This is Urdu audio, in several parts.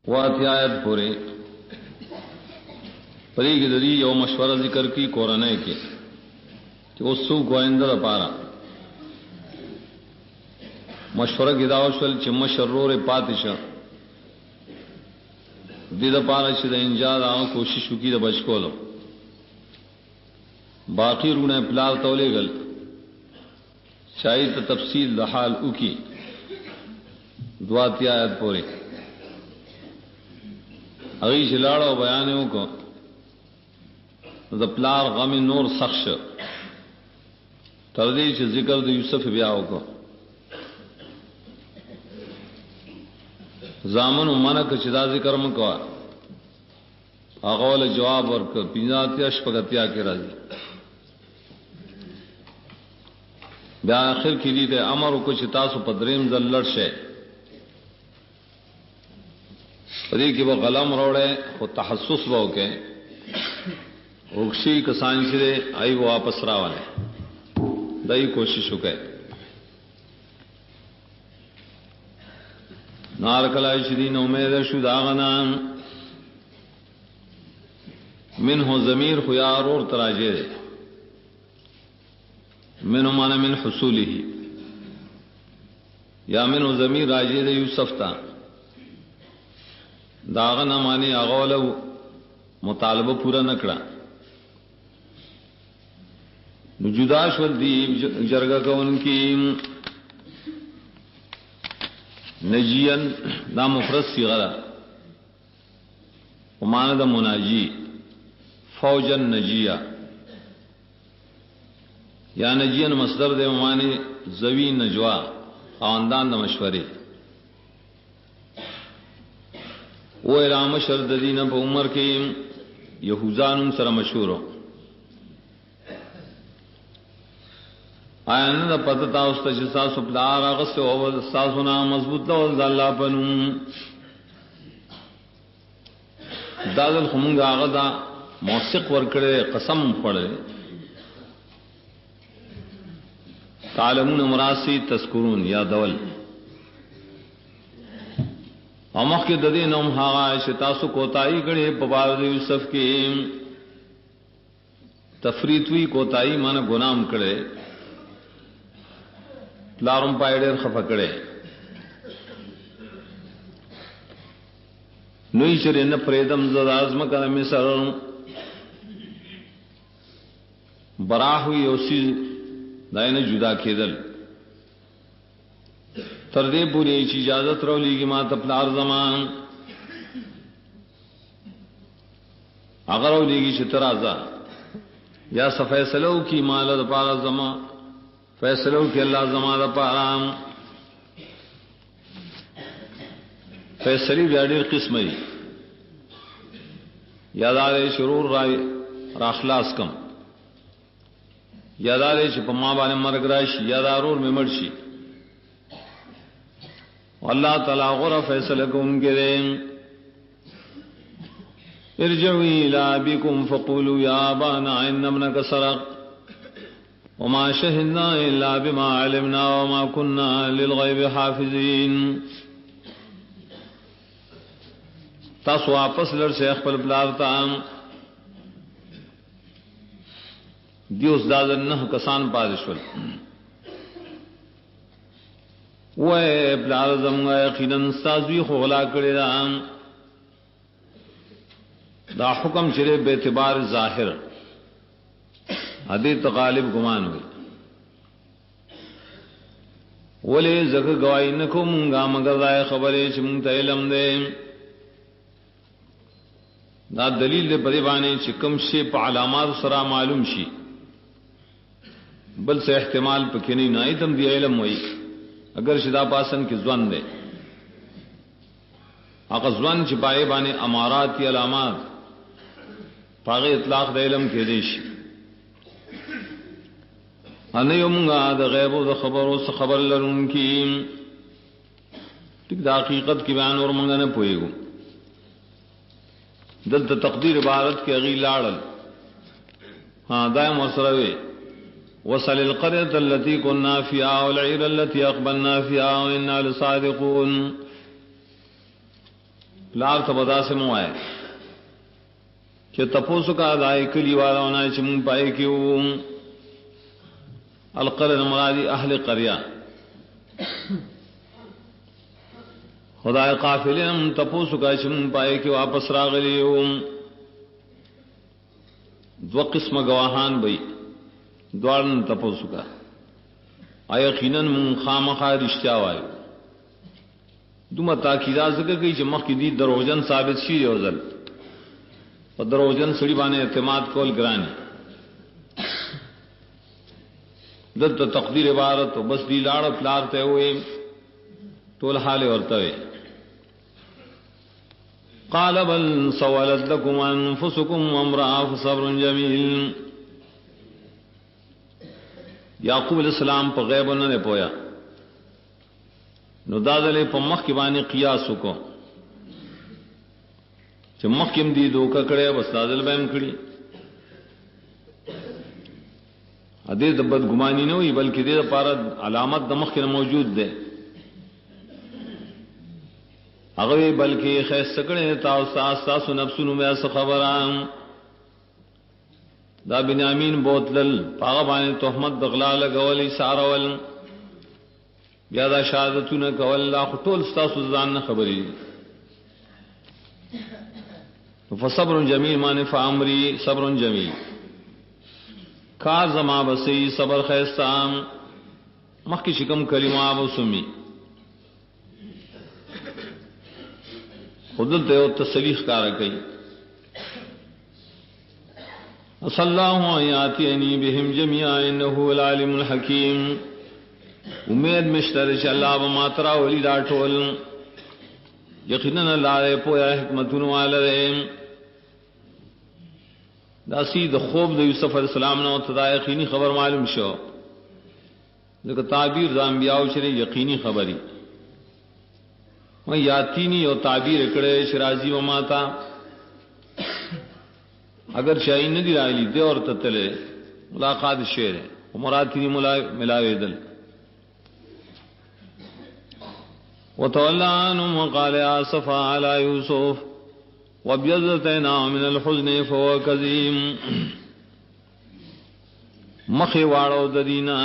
واتی آیت پورے پری کی دری یو مشورہ ذکر کی قرآن کے کہ اسو کو اندر پارا مشورہ کی داوشل چم شرور پاتش دید پارا چد انجاد آؤں کوشش کی دا بچ کو لو باقی رونے پلار تولے گل شاید تفصیل دحال اکی دعاتی آیت پورے اگی چلاڑا و بیانوں کو دا پلار غم نور سخش تردیش ذکر دا یوسف بیاو کو زامن منک چدا ذکر مکوا اغول جواب ورک پیناتیا شپگتیا کے راضی بیا آخر کی لیتے امر کو چتاسو پدریم زل لڑشے پدی کی وہ غلام روڑے وہ تحسس بہو کے اکشی کسان چرے آئی وہ واپس راوانے دائی کوشش ہو گئے نارکلائی شدین امید شد آغنا من ہو ضمیر خیار اور تراجے من مانا من حصولی ہی یا من ہو ضمیر راجے دے یوسف تا داغنا مانی آغولو مطالبہ پورا نکڑا جداش والدیب جرگہ کا ان کی نجین دا مفرد صیغہ وماند مناجی فوجن نجیہ یا نجین مصدر دے معنی زوی نجوا خاندان دا مشورے وہ علام شرد دین پا عمر کے یہوزان سر مشہور ہو آیا نا پتتا استا چسا سپلار آغس و ساسونا مضبوط لوز اللہ پنو دادل خمونگ آغدا موسیق ورکڑے قسم پڑے تعلمون مراسی تذکرون یا دول امخ کے ددی نوم ہاغا شتاسو کوتائی گڑے پبارد یوسف کی تفریطوی کوتائی مانا گنام کڑے لارم پائیڈر خفکڑے نوی چرے نا پریدم زد آزم کا مصر براہوی اوسی دائن جدا کھیدل تردے پوری ایچ اجازت رو لیگی ما تپلار زمان اگر رو لیگی چترازا یا سفیصلو کی مالد پارا زمان فیصلو کی اللہ زمان دا پارام فیصلی بیادیر قسمی یادارے شرور راخلاص کم یادارے چھ پما بانے مرگ راشی یادارور میں مرشی اللہ تعالیٰ غور فیصلہ کو ان کے دیں ارجعوی الى ابیکم فقولوا یا ابانا ان ابنک سرق وما شهدنا الا بما علمنا وما كنا للغیب حافظین تاسو واپس لڑ شیخ پل پلارتا دیوس دادن نہ کسان پادشول وہ پلار زمگا یقیناً سازوی خوغلا کرے دا حکم چرے بے اعتبار ظاہر حدیث غالب گمان ہوئی ولی زک گوائی نکو منگا مگر دائے خبرے چمتا علم دے دا دلیل دے پریبانے چکم شے پا علامات سرا معلوم شی بل سے احتمال پکنی نائی تم دی علم ہوئی اگر شدا پاسن کی زون دے اگر زون چپائے بانے امارات کی علامات پاغی اطلاق دے علم کے دیش انیومگا دا غیب و دا خبر و خبر لرون کی ٹک دا حقیقت کی بیان اور منگا نہ پوئے گو دل تا تقدیر عبارت کے اغی لاڑل ہاں دائم وصروے وصل القرية التي كنا فيها والعير التي أقبلنا فيها وإنا لصادقون پلار تبدا سے موائے کہ تپوسو کا دائے کلی والا ہونا چمون پائے کیوں القرن مرادی اہل قریہ خدا قافلے ہم تپوسو کا چمون پائے کہ واپس راغلیو دو قسم گواہان بئی دوارن تپوسو کا یقیناً من خامخا رشتیا وایو دوما تاکیدات ذکر کی چمخ کی دی دروغجن ثابت شی روزل اور دروغجن سڑی بانے اعتماد کول گرانی دلت تقدیر عبارت و بس دی لاڑ پلارتے ہوئے طول حال ورتوے قال بل سولت لكم انفسكم امرا فصبر جمیل یعقوب علیہ السلام پا غیب انہوں پویا نو دادلے پا مخ کی بانی قیاسو کو چھ مخ کم دی دوکا کڑے بس دادل بیم کڑی ادے دا بدگمانی نوئی بلکہ دے دا پارا علامت دا مخ کی موجود دے اگوی بلکہ خیس سکڑے تاستاسو نفسونو میں اس خبران دا بنیامین بوتلل پاغا بانے تحمد دغلال گولی سارول بیا دا شہادتون کول اللہ خطول ستاسو زان خبری فصبر جمیل مانے فامری صبر جمیل کار زما بسی صبر خیستام مخی شکم کلمہ آبو سمی خودلتے ہو تسلیخ کارا کئی صلی اللہ آیاتینی بہم جميعا انہو العالم الحکیم امید مشتر چا اللہ بماترا ولی لاٹول یقیناً اللہ رے پویا حکمتون والا رے دا سید خوب دا یوسف علیہ السلام نو تدا یقینی خبر معلوم شو لیکن تعبیر دا انبیاء شرے یقینی خبری وہ یاتینی اور تعبیر اکڑے شرازی و ماتا اگر شاہی ندی رائلی دے اور تتلے ملاقات شعر ہے مراتینی ملاوے دل وتولى عنهم وقال آسفا على يوسف وابيضت عيناه من الحزن فهو كظيم مخي واړو د دینا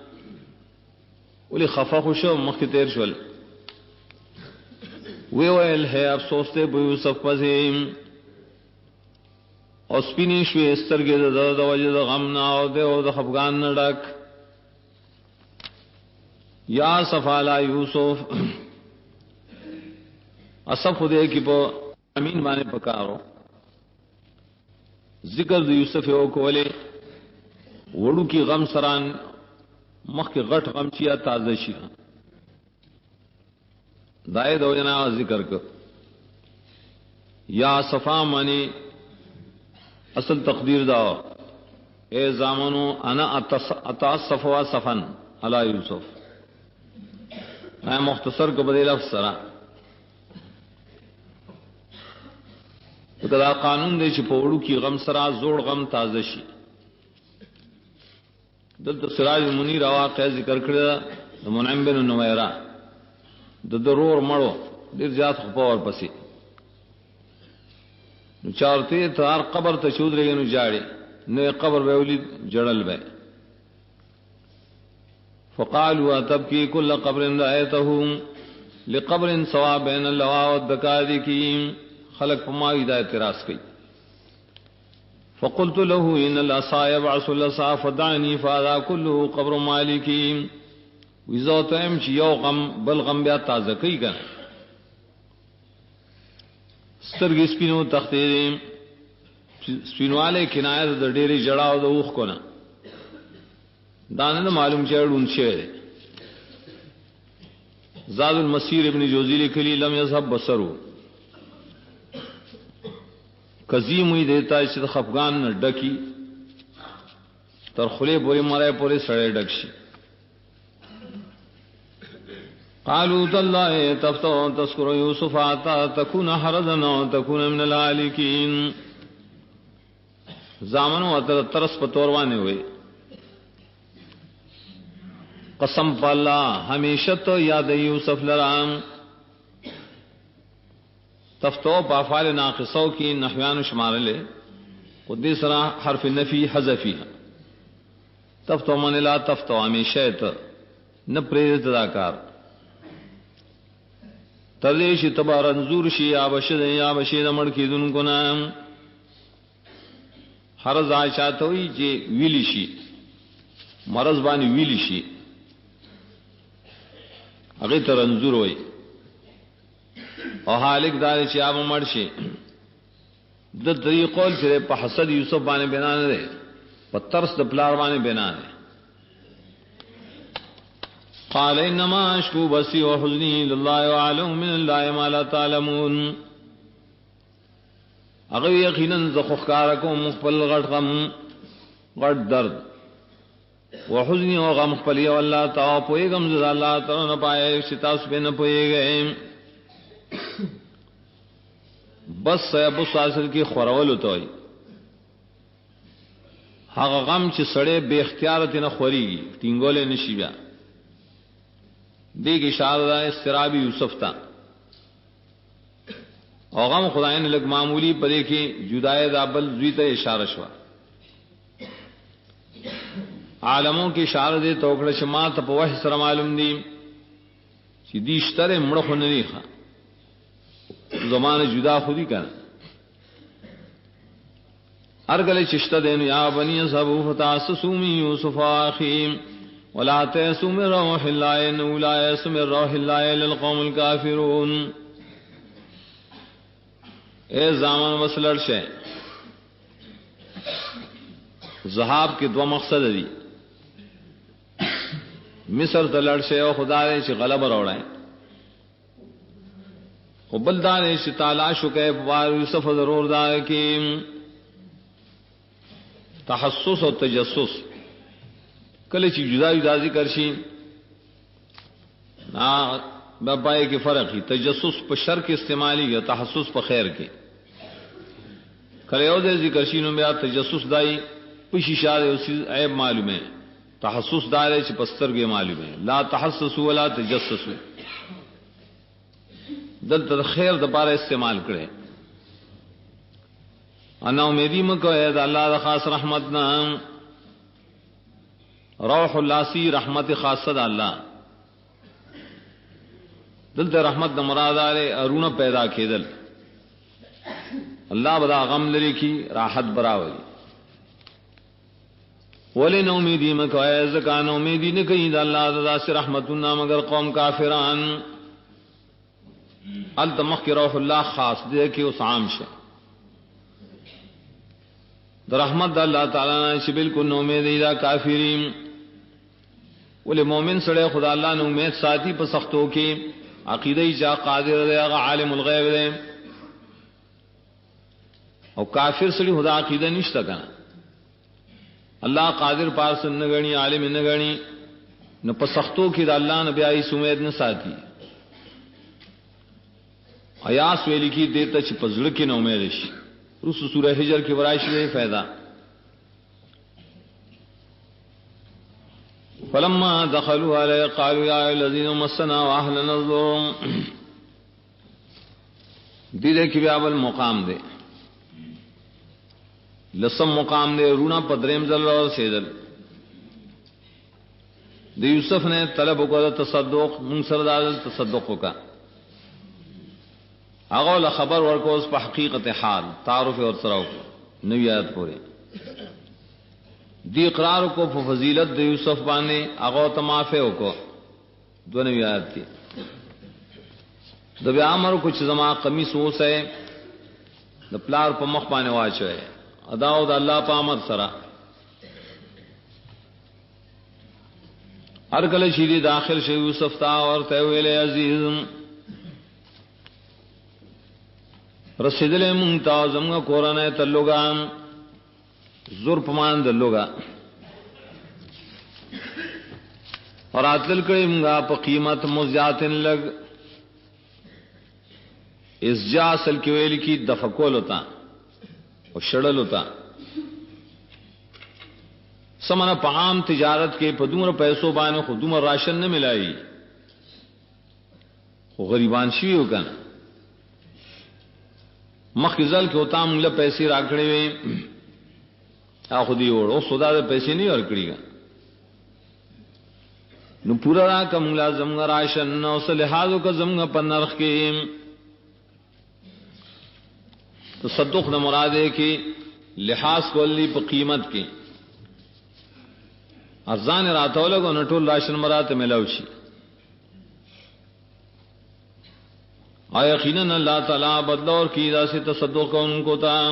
ولي خفا خوشو مخ تیر شول وی ویل ہے افسوس تے یوسف پزیم او سپینی شوی استرګې د درد وجه د غم نه او د خفقان نه ډک یا صفالا یوسف اصف خدے کی پو امین بانے پکارو ذکر د یوسف او کولے وڑو کی غم سران مخ کے غٹ غم چیا تازہ شیا دائے دو جنا ذکر کر یا صفا مانی اصل تقدیر دا اے زامنو انا اتاسف و صفن علی یوسف میں مختصر کو بدے لفظ سرا دا قانون دے چې پوڑو کی غم سرا زوڑ غم تازہ شي دلته سراج منیر واقع ذکر کړی د منعم بن نمیرہ د ضرور مړو ډیر زیات خپور پسی نو چارته تار قبر ته شود رہی نو جاڑی نو قبر به ولید جړل به فقالوا تبكي كل قبر رأيته لقبر سوا بين اللواء والدكاذب خلق پما ہدایت اعتراض کی فقلت له ان العصا يبعث العصا فدعني فهذا كله قبر مالكي وزوتم چې یو غم بل غم بیا تازه کوي ګا سترګې سپینو تختې سپینواله کنایه د ډېری جړاو د اوخ کو نه دانه معلوم چړون شه زاد المسیر ابن جوزی لکلی لم يذهب بصره قزیم ہوئی دیتا ہے چې خفغان نه ډکی تر خله پوری مرای پوری سړی ډکشي قالوا تالله تفتو تذكر يوسف حتى تكون حرضا وتكون من الهالكين زامنو ترس پتوروانه ہوئے قسم بالله ہمیشہ تو یاد یوسف لرام تفتو پافال ناقصو کی نحویان شمار لے قدی سرا حرف نفی حذفی تفتو من لا تفتو ہمیشہ نہ پریرت داکار تردیشی تبا رنزور شی یا بشید مڑ کی دن کو نام حرز آشات ہوئی جے ویلی شی مرض بانی ویلی شی اگی ترنزور ہوئی اور حالک دار چی آب مڑ شی د طریقول چرے پا حسد یوسف بانے بنانے دے پا ترس د پلار بانے بنانے قال انما اشکو بسی و حزنی للہ وعلم من اللہ ما لا تعلمون اگر یقیناً زخوخکارکو مخبل غٹ غم غٹ درد و حزنی و غم خپلی واللہ تاو پوئے گم زد اللہ ترہ نپائے شتاس پہ نپوئے گئے بس ابو ساسر کی خورول ہوئی حق غم چ سڑے بے اختیارت نہ خوری گی تینگولے نشیبیا دیکھ اشارہ استرابی یوسف تا اور غم خدای نے لگ معمولی پدے کی جدائے دابل زویت اشارہ شوا عالموں کی اشارہ دے توکڑ شما تپوح سر معلوم دی چی دیشتر مڑخ نری خواہ زمان جدا خودی کنا ارگل چشتہ دین یا بنی صبو فتاسسو من یوسف آخیم ولا تیسو من روح اللہ انہو لا یسو من روح اللہ للقوم الكافرون اے زمان وصلر شے زہاب کے دو مقصد دی مصر تلڑ شے و خدا دے چی غلب روڑائیں و بلدان ایشی تالاشو کے بار یوسف ضرور دار کی تحسس و تجسس کل چی جدا جدا ذکر شی بابائے کی فرق ہی تجسس پہ شر کے استعمالی یا تحسس پہ خیر کے کل او دے ذکر شی نو بیا تجسس دائی پشی شاد اسی عیب معلوم ہے تحسس دارے چی پستر کے معلوم ہے لا تحسسو ولا تجسسو دل تر خیر دپارہ استعمال کرے انا امیدی مکو اے دا اللہ دا خاص رحمت نا روح اللہ سی رحمت خاص دا اللہ دل تر رحمت دا مراد آرے ارون پیدا کی دل اللہ بدا غم لری کی راحت براوی ولی نو امیدی مکو اے زکان امیدی نکئی دا اللہ دا سی رحمتنا مگر قوم کافران التمخ کی روح اللہ خاص دے کہ اس عام شے در رحمت اللہ تعالیٰ نے چی بالکل نو امید ایدہ کافرین ولی مومن سڑے خدا اللہ نے امید ساتھی پا سختوں کی عقیدہ جا قادر دے اگا عالم الغیب دے اور کافر سڑی خدا عقیدہ نشتا کنا اللہ قادر پارسن نگنی عالم نگنی نو پا سختوں کی دا اللہ نبی آئی سمید نساتی ایاس ویلی کی دیتا چی پزڑکی نو امیدش رسو سورہ حجر کی ورائش دے فیدا فلما دخلوا علیہ قالوا یا الذین مسنا واہلنا الضر دیدے کی بیابل مقام دے لسم مقام دے رونا پدریم زل اور سیدل دے یوسف نے طلب کو تصدق منصر دادل تصدق کا اغول خبر ورکو اس پا حقیقت حال تعارف اور سراؤ کو نوی آیت پورے دی اقرار کو فضیلت دی یوسف بانے اغو تمافے کو دو نوی آیت کی دبی عامر کچھ زمان قمیص ہو سے دپلار پا مخ پانے واچو ہے اداؤ دا اللہ پا آمد سرا ہر کل شیدی داخل شی یوسف تا اور تیویل عزیز رسیدل منگتا زمگا قرآن تلوگا زور پمان دلوگا اور آتل کری منگا پا قیمت مزیاتن لگ اس جا اصل کی ویلی کی دفکول ہوتا اور شڑل ہوتا سمنا پا عام تجارت کے پا دومر پیسوں بانے خود دومر راشن نہ ملائی خو غریبان شوی ہو کنا مخزل کې وتا موږ له پیسې راکړې وې اخو دی وړو خدا دې پیسې نه ورکړي نو پورا را کوم لازم راشن نو صلیحازو کا زمغه په نرخ کې تصدق نہ مراد ہے کہ لحاظ کولی په قیمت کې ارزان راتو لګو نټول راشن مراد ملاوي شي آیا یقینا اللہ تعالی بدلور کی دا سے تصدق کو ان کو تا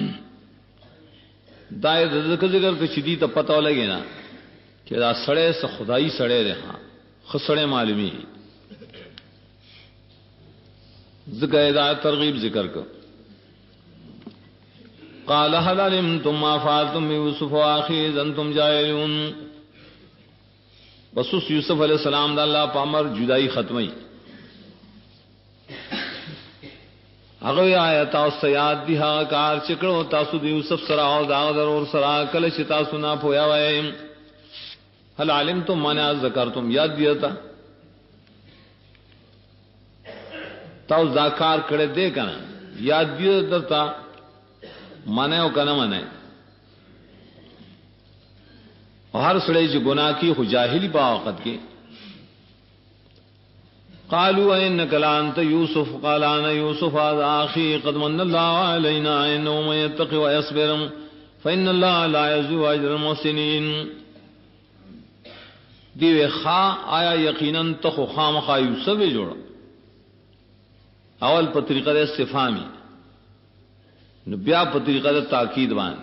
دای ذکر کے شدی ته پتہ لګی نا کہ دا سڑے سے خدائی سڑے رہا خسڑے معلومی ذکر ہدایت ترغیب ذکر کو قال هل علمتم ما فعلتم بيوسف واخيه اذ انتم جاهلون بسوس یوسف علیہ السلام دا اللہ پامر جدائی ختمی هغه آیات او سیاد دی ها کار چکړو تاسو دی یوسف سره او دا ضرور سره کله چې تاسو نه پویا وای هل علمتم ما ذکرتم یاد دیتا تاسو ذکر کړه دې کنه یاد دی درتا مانے او کنه مانے ہر سڑے جو گناہ کی خو جاہلی با وقت کے قالوا انك لانت يوسف قال انا يوسف هذا اخي قد من الله علينا انه من يتقي ويصبر فان الله لا يضيع اجر المحسنين دیو خا آیا یقینا تو خام خا یوسف جوڑا اول په طریقه استفهامی نو بیا په طریقه تاکید باندې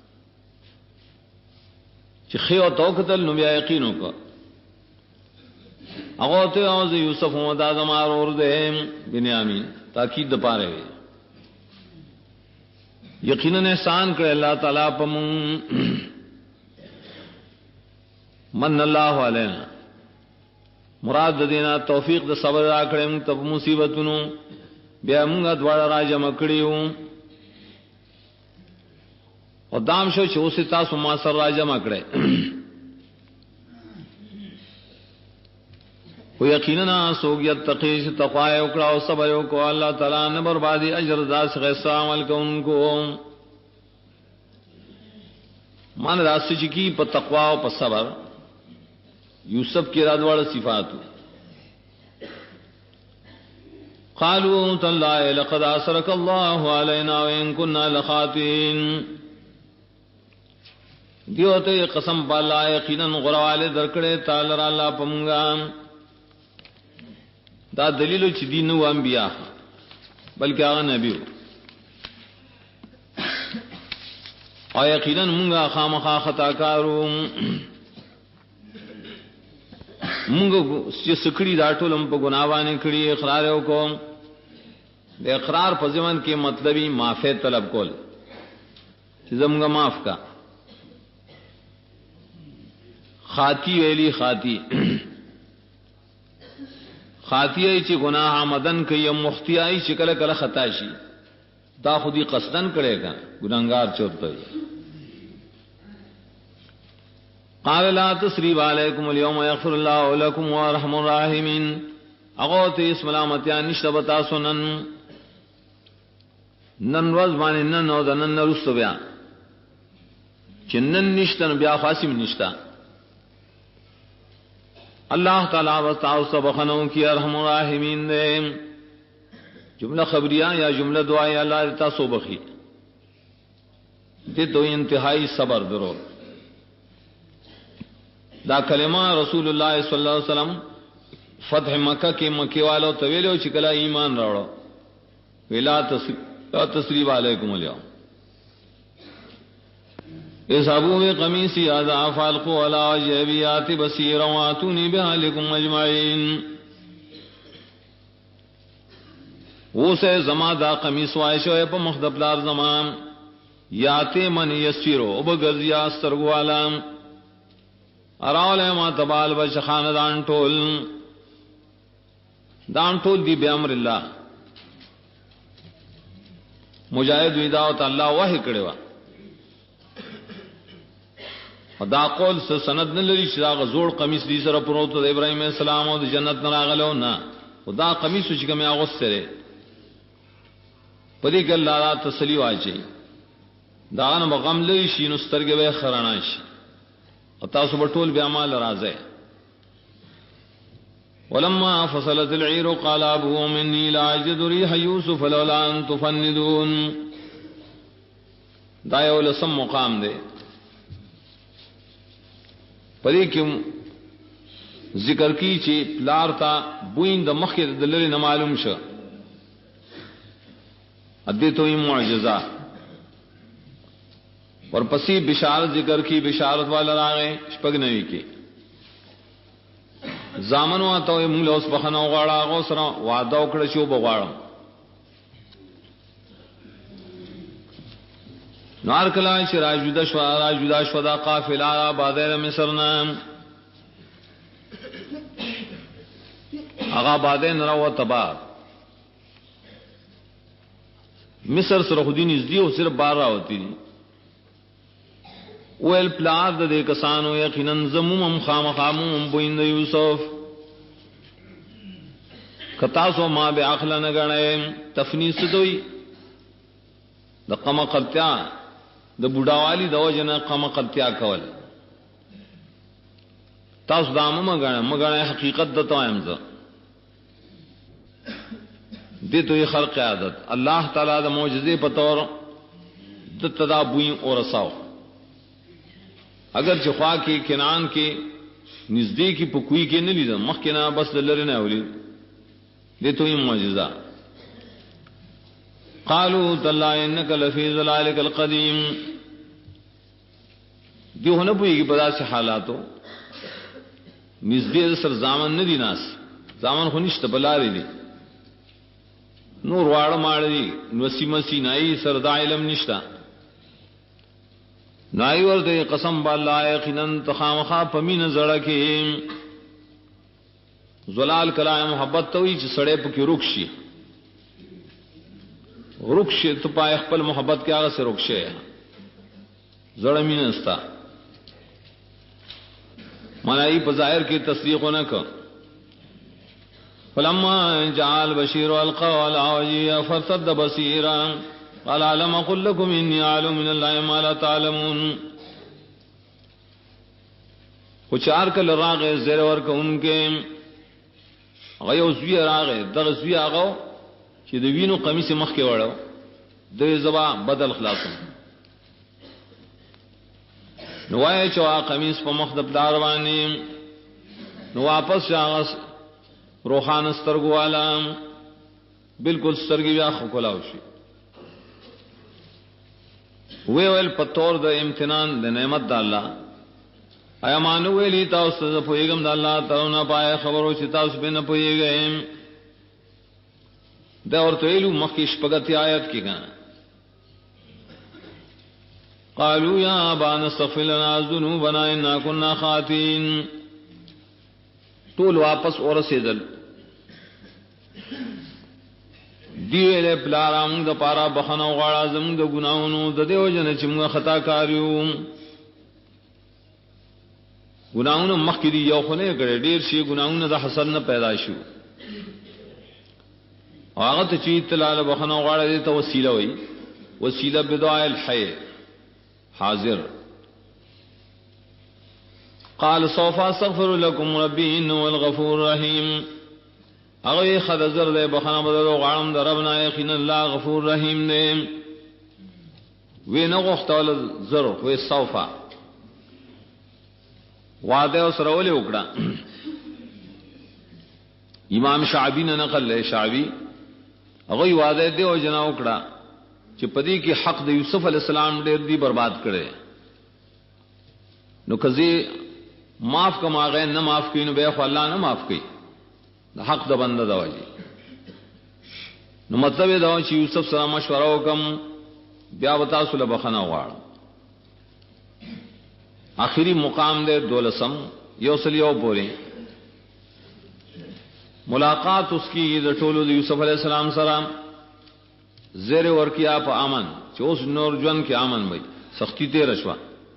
چې خیو توکتل نو بیا یقین وکړه هغه ته او یوسف هم دا زمار اور دې بنیامین تاکید د پاره وي یقینا احسان کړ الله تعالی په من الله علینا مراد دینا توفیق د صبر راکړم ته مصیبتونو بیا موږ دواړه راجم کړیو او دام شو چې اوس تاسو ما سره راجم کړی و یقینا سوګ یتقی تقوا او کړه او صبر او کو الله تعالی نه بربادي اجر داس غیص عمل کوونکو مان راس کی په تقوا او په صبر یوسف کی رادواړ صفات قالوا تالله لقد اسرك الله علينا وان كنا لخاطئين دیو ته قسم بالله یقینا غرواله درکړه تعالی الله پمغا دا دلیل چې دین او انبیاء بلکې هغه نبی او یقینا موږ خامخا خطا کارو موږ چې سکړی دا ټولم په ګناوانه کړی اقرار وکوم د اقرار په ځمن کې مطلبي معافی طلب کول چې زموږ معاف کا خاطی ویلی خاطی خاطی چې گناہ آمدن کوي مختیای چې کله کله خطا شي دا خودی قصدن کړي کا ګناګار چورته قال لا تسریب علیکم اليوم یغفر الله لكم وارحم الراحمین اغوت اسم ملامتیا نشته بتا سنن نن ورځ باندې نن او نن رسو بیا چې نن نشته بیا خاصم نشته اللہ تعالیٰ وستاو سبخنوں کی ارحم الراحمین دے جملہ خبریہ یا جملہ دعائیں اللہ رتا سبخی دے تو انتہائی صبر درو دا کلمہ رسول اللہ صلی اللہ علیہ وسلم فتح مکہ کے مکہ والوں طویلو چکلا ایمان راڑو لا تسریب علیکم اليوم اذهبوا بقميصي هذا فالقوا على وجهي بصيرا واتوني بأهلكم اجمعين وہ سے زما دا قمیص وایشو په مخدب لار زمان یاتے من یسیرو وبغزیا سرغوالا اراول ما تبال بش خاندان ټول دان ټول دی بامر الله مجاهد ودا او الله وحی کړو دا قول سے سند نه لري چې دا غزوړ قمیص دي سره پروت د ابراهيم عليه السلام او د جنت نه راغلو نه خدا قمیص چې کومه اغوستره پدې کې الله را تسلی واچي دا نه مغم لوي شي نو سترګې به خرانا شي او تاسو په ټول بیا مال راځي. ولما فصلت العير قال ابوهم اني لا اجد ريح يوسف لولا ان تفندون. دا یو لسم مقام دی پدې کې ذکر کی چې پلار تا بوین د مخې د لری نه معلوم شو ادې ته معجزہ اور پسی بشارت ذکر کی بشارت والا راغې شپږ نوي کې زامن واته موږ له اوس بخنه غواړه هغه سره وعده وکړه چې وبغواړم نار کلا چې راجودا شو دا قافله بادر مصر نام هغه بادر نو تبا مصر سره خودی نږدې او صرف بار راوتی دي ویل پلار د دې کسانو یقینا زموم خامخامم بویند یوسف کتا سو ما به عقل نه غنئ تفنیس دوی د قمقلتیا د بوډاوالی د وجنه قمقلتیا کول تاسو دامه مګنه حقیقت د تایم زه دې ته خلق عادت الله تعالی د معجزې په تور د تدابوی او رساو اگر چې خوا کې کنعان کې نزدې کې پکوي کې نه لیدم مخکنا بس لری نه ولي دې ته معجزہ. قالوا تالله انك لفي ضلالك القديم. دیونه پويږي په داسې حالاتو نزدې سر زامن نه دي ناس زامن خو نشته بلاري دي نور واړه ماړي نوسیمسی نای سر د علم نشتا نای ورته قسم بالله یقینا تخامخا پمین زړه کې زلال کلام محبت ته وي چې سړې پکې رکشي رکشي ته پای خپل محبت کې هغه سره رکشي زړه مين نستا معنی په ظاهر کې تصدیق نه کو. فلما جاء البشير والقول عوجي فارتد بصيرا قال علم اقول لكم اني اعلم من الله ما لا تعلمون. وچار کل راغه زیر ور کوونکې غيو زوی راغه دغه زوی هغه چې د وینو قمیص مخ کې وړو د زبا بدل خلاصو نو وای چې وا قمیص په مخ د پلار باندې نو واپس راغس روحان سترګو والا بالکل سترګي بیا خو کولاو شي ویل پتور د امتحان د نعمت د الله ایا مانو ویلی تاسو په پیغام د الله تعالی نه پای خبرو چې تاسو به نه پوهیږئ دا ورته ویلو مخکې شپږتی آیت کې ګان قالوا يا ابانا استغفر لنا ذنوبنا انا كنا خاطئين. ټول واپس ورسېدل دیوله پلارام د پارا بخنو غاړه زموږ د ګناونو د دیو جن چې موږ خطا کاریو ګناونو مخکې دی یو خونه کړي ډیر شي ګناونو د حسد نه پیدا شو هغه ته چې تلاله بخنو غاړه دې ته وسیله وي وسیله بدعاء الحي حاضر. قال سوف استغفر لكم ربي انه الغفور الرحيم. هغه خدزر دې بخنه بدل غړم د ربنا یقینا الله غفور رحیم دې وینه غختول زر وې سوفا وعده سره ولې وکړه. امام شعبی نه نقل له شعبی هغه وعده دې او جنا وکړه چې پدې کې حق د یوسف علی السلام ډېر دی برباد کړي نو کزي معاف کما غیر نه معاف کینو به خو الله نه معاف کوي د حق د بنده دا وایي نو مطلب دا چې یوسف سره مشوره وکم بیا وتا سره بخنه غواړ. آخری مقام دے دولسم یوسلیو پوری ملاقات اس کی د ټولو د یوسف علیہ السلام سره زیر ورکیا په امن چې اوس نور جون کې امن وي سختی ته رشوا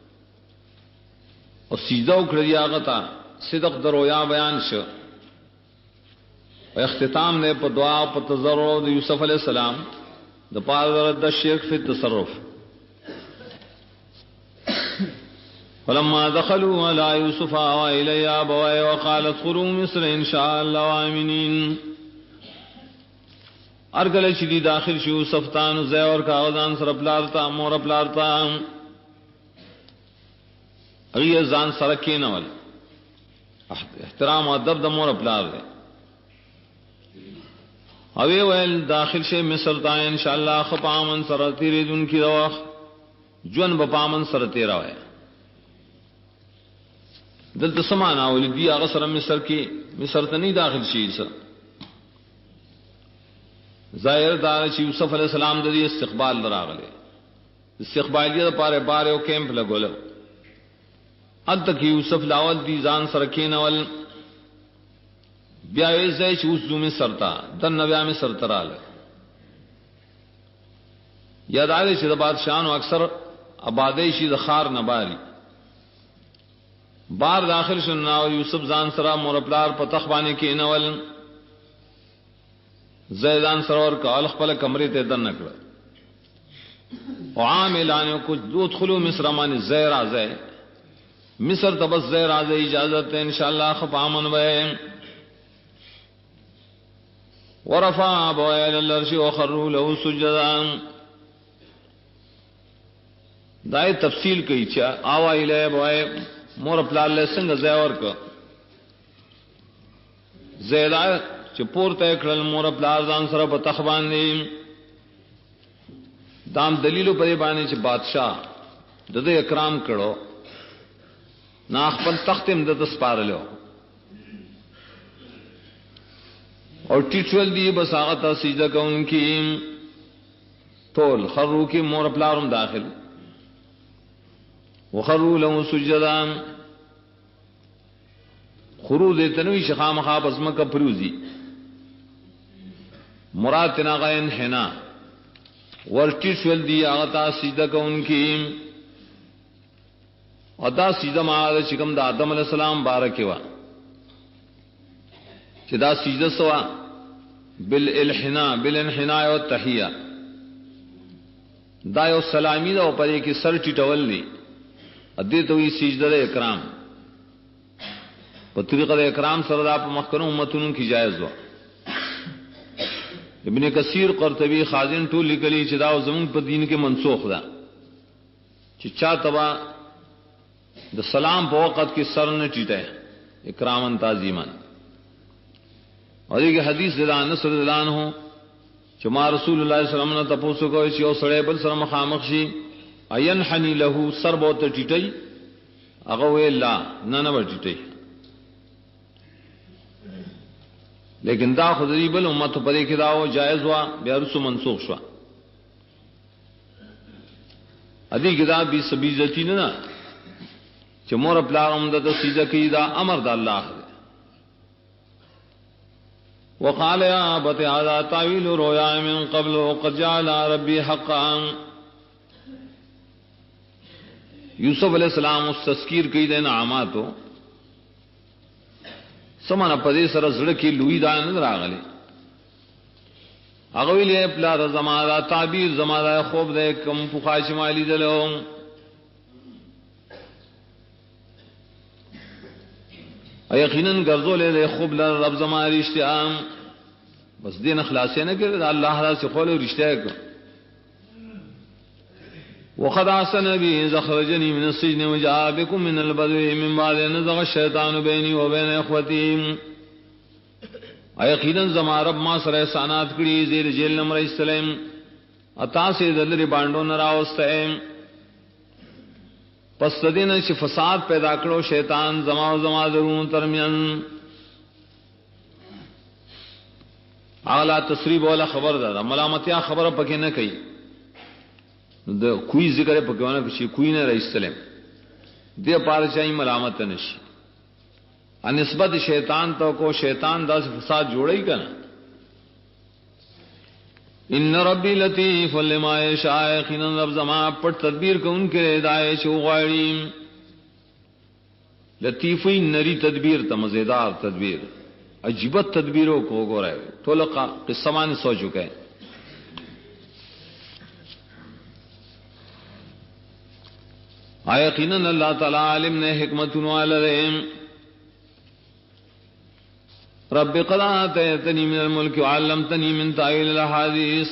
او سجده وکړی هغه ته صدق درویا بیان شو او اختتام نے په دعا په تضرع د یوسف علیہ السلام د پاره د شرک فی التصرف. فلما دخلوا على يوسف آوى إليه أبويه وقال ادخلوا مصر إن شاء الله آمنين. ارگل چی داخل شو یوسف تان زے اور کاغذان سر پلارتا مور پلارتا اگی زان سرکی نول احترام و ادب د مور پلار دے اوی ویل داخل شے مصر تا انشاءاللہ خپامن سر تیری دن کی دواخ جون بپامن سر تیرا ہے دلتا سمانا ولی دی آغا سر مصر کی مصر تا نہیں داخل شید سر ظاہر دار چی یوسف علیہ السلام دا دی استقبال دراغلے استقبالیہ دا پارے بارے و کیمپ لگو لو اد تک یوسف لاول دی زان سرکین اول بیاوی زی چی اس زومی سرتا دن نبیامی سرترال یاد آگے چی دا بادشاہانو اکثر آبادی شی دا خار نباری بار داخل شنناو یوسف زان سرا مورپلار پتخبانی کی انول زیدان سرور کا الخ پل کمری تے دن نکڑا وعام اعلانیو کچھ دو دخلو مصر مانی زیر آزے مصر تبس زیر آزے اجازت انشاءاللہ خپ آمن بے ورفع ابوئے للرش وخروا له سجدا. دائی تفصیل کئی چا آوا الہ ابوئے مور پلار لے سنگ زیور کا زیدہ چی پورتا اکڑل مور پلار دان سر پا تخبان دی دام دلیلو پدی بانی چی بادشاہ دد اکرام کرو ناخ پل تختم دد سپارلو اور ٹیچول دی بس آغتا سجدہ کا ان کی تول خرو کی مور پلارم داخل وخروا له سجدا. خرو دے تنوی شخام خواب ازمک پروزی مراد تناغا انحنا ورٹیش والدی آغتا سجدہ کا ان کی ادا سجدہ معاد شکم دا آدم علیہ السلام بارکیوا چی دا سجدہ سوا بالانحنا و تحییہ دا یو سلامی دا پر ایک سر ٹیٹول لی ادیتوی سجدہ دا اکرام طریقہ اکرام سردا پا مخکنو امتنوں کی جائز ہوا. ابن کثیر قرطبی خازن ٹول لکلی چدا و زمون پا دین کے منسوخ دا چا تبا دا سلام پا وقت کی سر نہ ٹیٹے اکرامن تعظیمن. اور یہ حدیث دا انس رضی اللہ عنہ چما رسول اللہ صلی اللہ علیہ وسلم نے تپوسو کو چی او سڑے بل سر مخامخ شی اینحنی لہو سر بہت ٹیٹی اغوی اللہ نہ ٹیٹی لیکن دا خدری بل امت پدے کی داو جائز ہوا بیا رسو منسوخ شوا ادی کی دا بی سبیزتی نا چھ مور پلار امدد سیدہ کی دا امر دا اللہ دے. وقال یا ابت هذا تعویل رویا من قبل وقد جعل ربی حقا. یوسف علیہ السلام اس تذکیر کی دے نعماتو سمانا پدی سر زڑکی لوی دا نظر آگلی اغویلی پلا دا زمادا تعبیر زمادا خوب دے کم پخواش مالی دلو یقیناً گرزو لے دے خوب لر رب زمان رشتے آم بس دین اخلاصی نہ کرے دا اللہ را سے قول رشتے کر. وقد احسن بي اذ اخرجني من السجن وجاء بكم من البدو من بعد ان نزغ الشيطان بيني وبين اخوتي. یقینا زما رب ما سره احسانات کړي زیر جیل نمبر اسلام عطا سے دلری بانڈو نہ راوسته پس دین چې فساد پیدا کړو شیطان زما او زما درون ترمیان اعلی تصریب ولا خبر ده ملامتیا خبر پکې نه کوي دا کوئی ذکر پکوانا کشی کوئی نہ رئیس سلم دے پار چاہیے ملامت نشی نسبت شیطان تو کو شیطان دا سے فساد جوڑا ہی کنا. ان ربی لطیف لما یشاء یقینا رب زما پٹ تدبیر کو ان کے ہدایت شو غاڑی لطیفی نری تدبیر تا مزیدار تدبیر عجیبت تدبیروں کو گو رہے تو لقا قصہ مان سو چکے یقیناً اللہ تعالی عالم نے حکمت والے رب قد آتیتنی من الملک وعلمتنی من تأویل الاحادیث.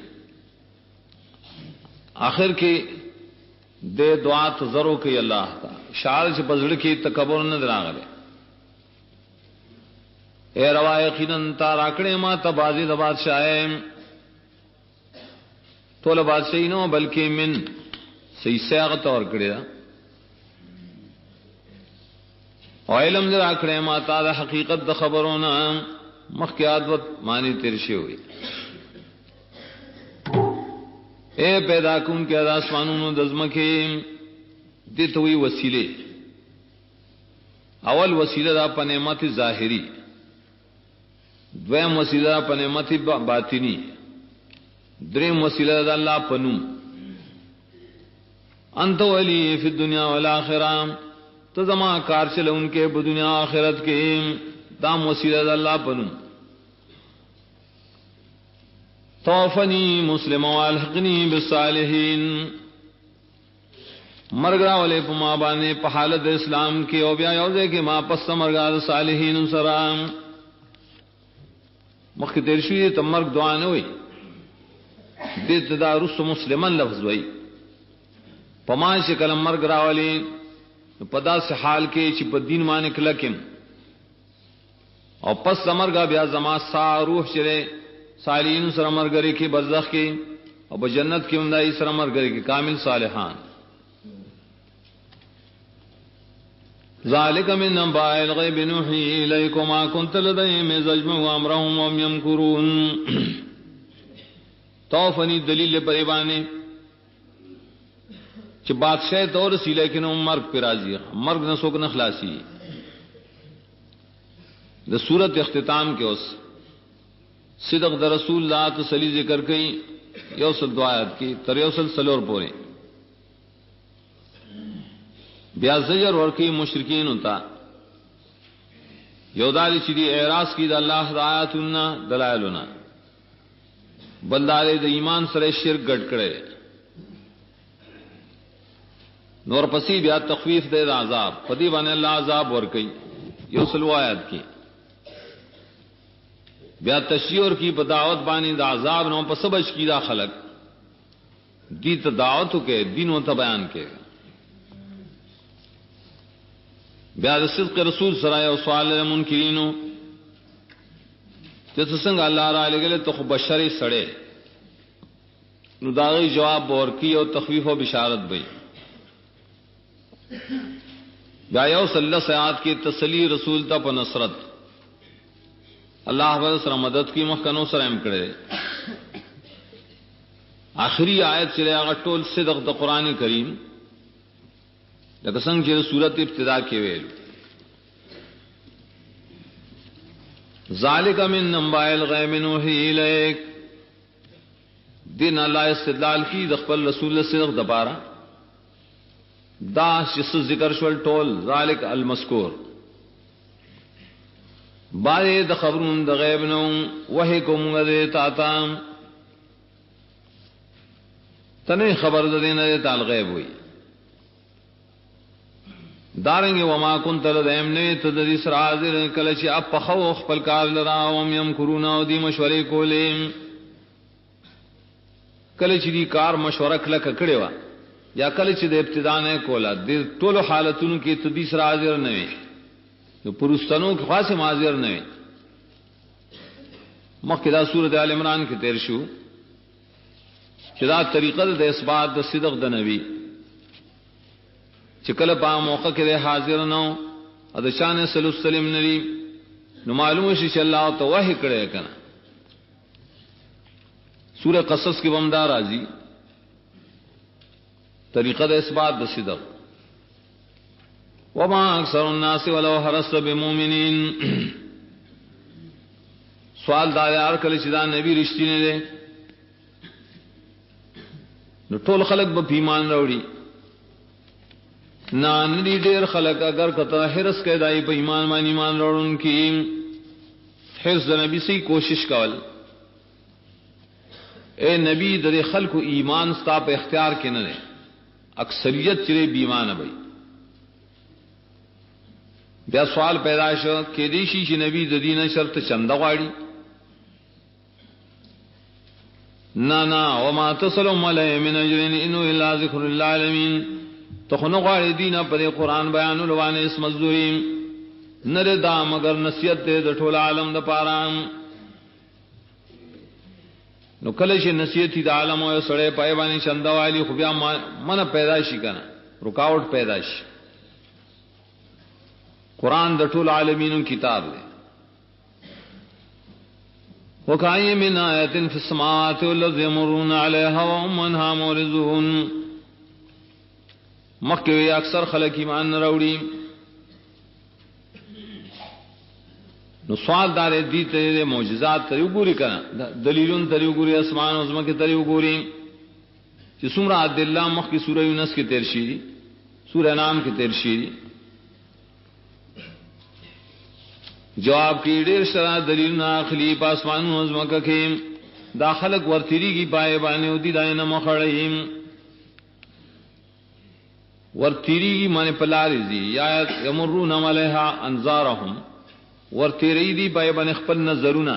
آخر کی دے دعا تزرو کی اللہ تا شعر چھ پزڑ کی تکبر نہ دراغلے اے روا یقیناً تا راکڑے ما تبازی دا بادشاہ تول بادشاہی نو بلکہ من سی سیاغت اور کڑے دا او علم در راکڑے ما تا دا حقیقت دا خبرونا مخیات وقت مانی ترشی ہوئی. اے پیدا کن کے ادا اسمانون دزمکے دیت ہوئی وسیلے اول وسیلہ دا پنعمت ظاہری دویم وسیلہ دا پنعمت باطنی دریم وسیلہ دا اللہ پنوم انت ولی فی الدنیا والآخرہ تزما کار چلے ان کے بدنیا آخرت کے دام وسیلہ دا اللہ پنوم. توفنی مسلم والحقنی بالصالحین مرگرا والے پما بانے پحالت اسلام کے او بیا یوزے کے ما پس مرگا صالحین سرام مخی ترشوی تم مرگ دعا نوئی دیت دا رس مسلمن لفظ وئی پما شکل مرگ راولی پدا سے حال کے چی پا دین مانک لکم اور پس مرگا بیا زما سا روح چلے صالحین سر مرگری کی برزخ کی اور بجنت کی امدائی سر مرگری کی کامل صالحان. ذالک من انباء الغیب نوحی الیکم ما کنت لدیہم اذ اجمعوا امرهم وهم یمکرون. توفنی دلیل پر ایبانے کہ بادشاہ تو رسی لیکن مرگ پر راضی مرگ نہ سوک نہ خلاصی. دا صورت اختتام کے اس صدق در رسول اللہ تسلی ذکر کئی یوسل دعایت کی تر یوسل سلور پورے بیا زجر ورکی مشرکین ہوتا یودالی چیدی اعراض کی دا اللہ دا آیاتنا دلائلنا بلدالے دا ایمان سر شرک گڑ کرے نور پسی بیا تخفیف دے دا عذاب پدی بانے اللہ عذاب ورکی یوسل آیات کی بیا تشیور کی بدعوت بانی دا عذاب نو پسبش کی دا خلق دیت دعوتو کے دینوں تا بیان کے بیا دا صدق رسول سرائے و سوال منکرینو جیسا سنگ اللہ را لگلے تو خب بشری سڑے نو داغی جواب بورکی اور تخفیف و بشارت بھئی بیا یو صلی اللہ سیاد کی تسلی رسول تا پا نصرت اللہ حفظ سر مدد کی محکنوں سر ایم کرے. آخری آیت چلے آگا ٹول صدق دا قرآن کریم لکسنگ چلے صورت ابتدا کے ویل ذالک من انباء الغیب نوحی الیک دین اللہ استدلال کی دخپل رسول صدق دپارا دا شس ذکر شول ٹول ذالک المذکور بارے دا خبرون دا غیب نو وحی کو منگا دے تاتام تنہیں خبر دا دینا دے تال غیب ہوئی دارنگی وما کنت لدیم نوی تدری سر حاضر کلچی اب پخو اخپل کار لرا وم یم کرونا و دی مشورے کولیم کلچی دی کار مشورک لکا کڑے وا یا کلچی دے ابتدانے کولا دی طول حالتون کی تدی سر حاضر نوی پرستانوں کے خاص معذر نہیں مخدہ سورت آل عمران کے تیرشو چدا طریقہ دا اثبات دا صدق دا نبی چکل پا موقع کے دے حاضر نو ادشان صلی اللہ علیہ وسلم نبی نو معلوم شیش اللہ تو وحی کرے کنا. سورہ قصص کی بمدار آزی طریقہ دا اثبات دا صدق وما اکثر الناس ولو حرصت بمؤمنین. سوال دار کل چدا نبی رشتی نے دے نو ټول خلق به ایمان راوړي نان دی ډیر خلق اگر کته حرس کې دای په ایمان باندې ایمان راوړون کی حرس د نبی سي کوشش کول. اے نبی د خلق ایمان ستا په اختیار کې نه اکثریت چرے بیمان بھئی. بیا سوال پیدا شو کې دې شي چې نبی د دینه شرط چنده غواړي. نا وما تصلهم علیه من اجر انه الا ذکر للعالمین. تخنو غواړي دینه پر قرآن بیان لوانه اسم مزدوریم نره دا مگر نصیحت دې د ټول عالم د پاره. نو کله چې نصیحت د عالم او سړی پای باندې چنده والی خو بیا من پیدا شي کنه رکاوټ پیدا شي. قرآن د ټول عالمین کتاب دی. وکای من آیات فی السماوات والارض یمرون علیها وهم عنها معرضون. مخکې اکثر خلک ایمان نه راوړي. نو سوال دار دی ته معجزات ته وګوري کنه دلیلون ته وګوري اسمان او زمکه ته وګوري چې څومره ادله مخکې سوره یونس کې تیر شي سوره انعام کې تیر شي. جواب کې ډېر سره دلیل نه اخلي پاسمان او زمکه کې دا خلق ورتيږي پای باندې او دي داینه مخړې ورتيږي معنی پلاري دي یا یمرون علیها انظارهم ورتیری دی پای باندې خپل نظرونه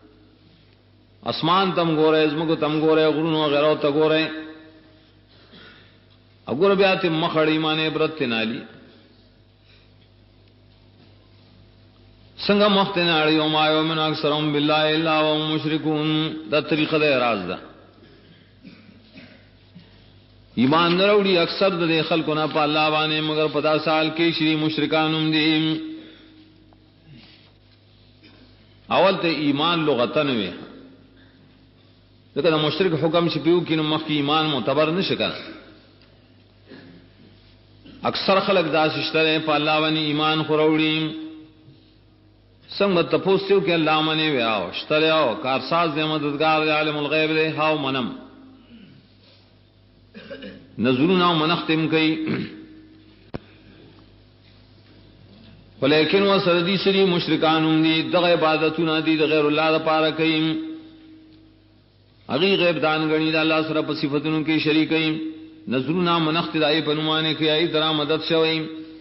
اسمان تم ګوره زمکو تم ګوره غرونو غیرو ته ګوره وګوره بیا ته مخړی معنی عبرت تنالی څنګه مختنه اړ یوم ایو من اکثرهم بالله الا وهم مشرکون. دا طریقه د اعراض ده. ایمان نه وروړي اکثر د خلکو نه په الله باندې مگر په 10 سال کې شری مشرکانم دي. اول ته ایمان لغتن وي دغه مشرک حکم چې پیو کینو مخکې ایمان معتبر نشه کړه. اکثر خلک دا ششتره په الله باندې ایمان خوروړي څنګه تاسو کې الله باندې ویاو شتره او کارساز دې مددگار عالم الغیب دې هاو منم نظرنا منختم کوي. ولیکن وسردی سری مشرکانم دی دغه عبادتونه دي د غیر الله لپاره کوي. هغه غیب دان غنی د الله سره په صفاتونو کې شریک کوي. نظرنا منخت دای په نومانه کې ای درا مدد شوی.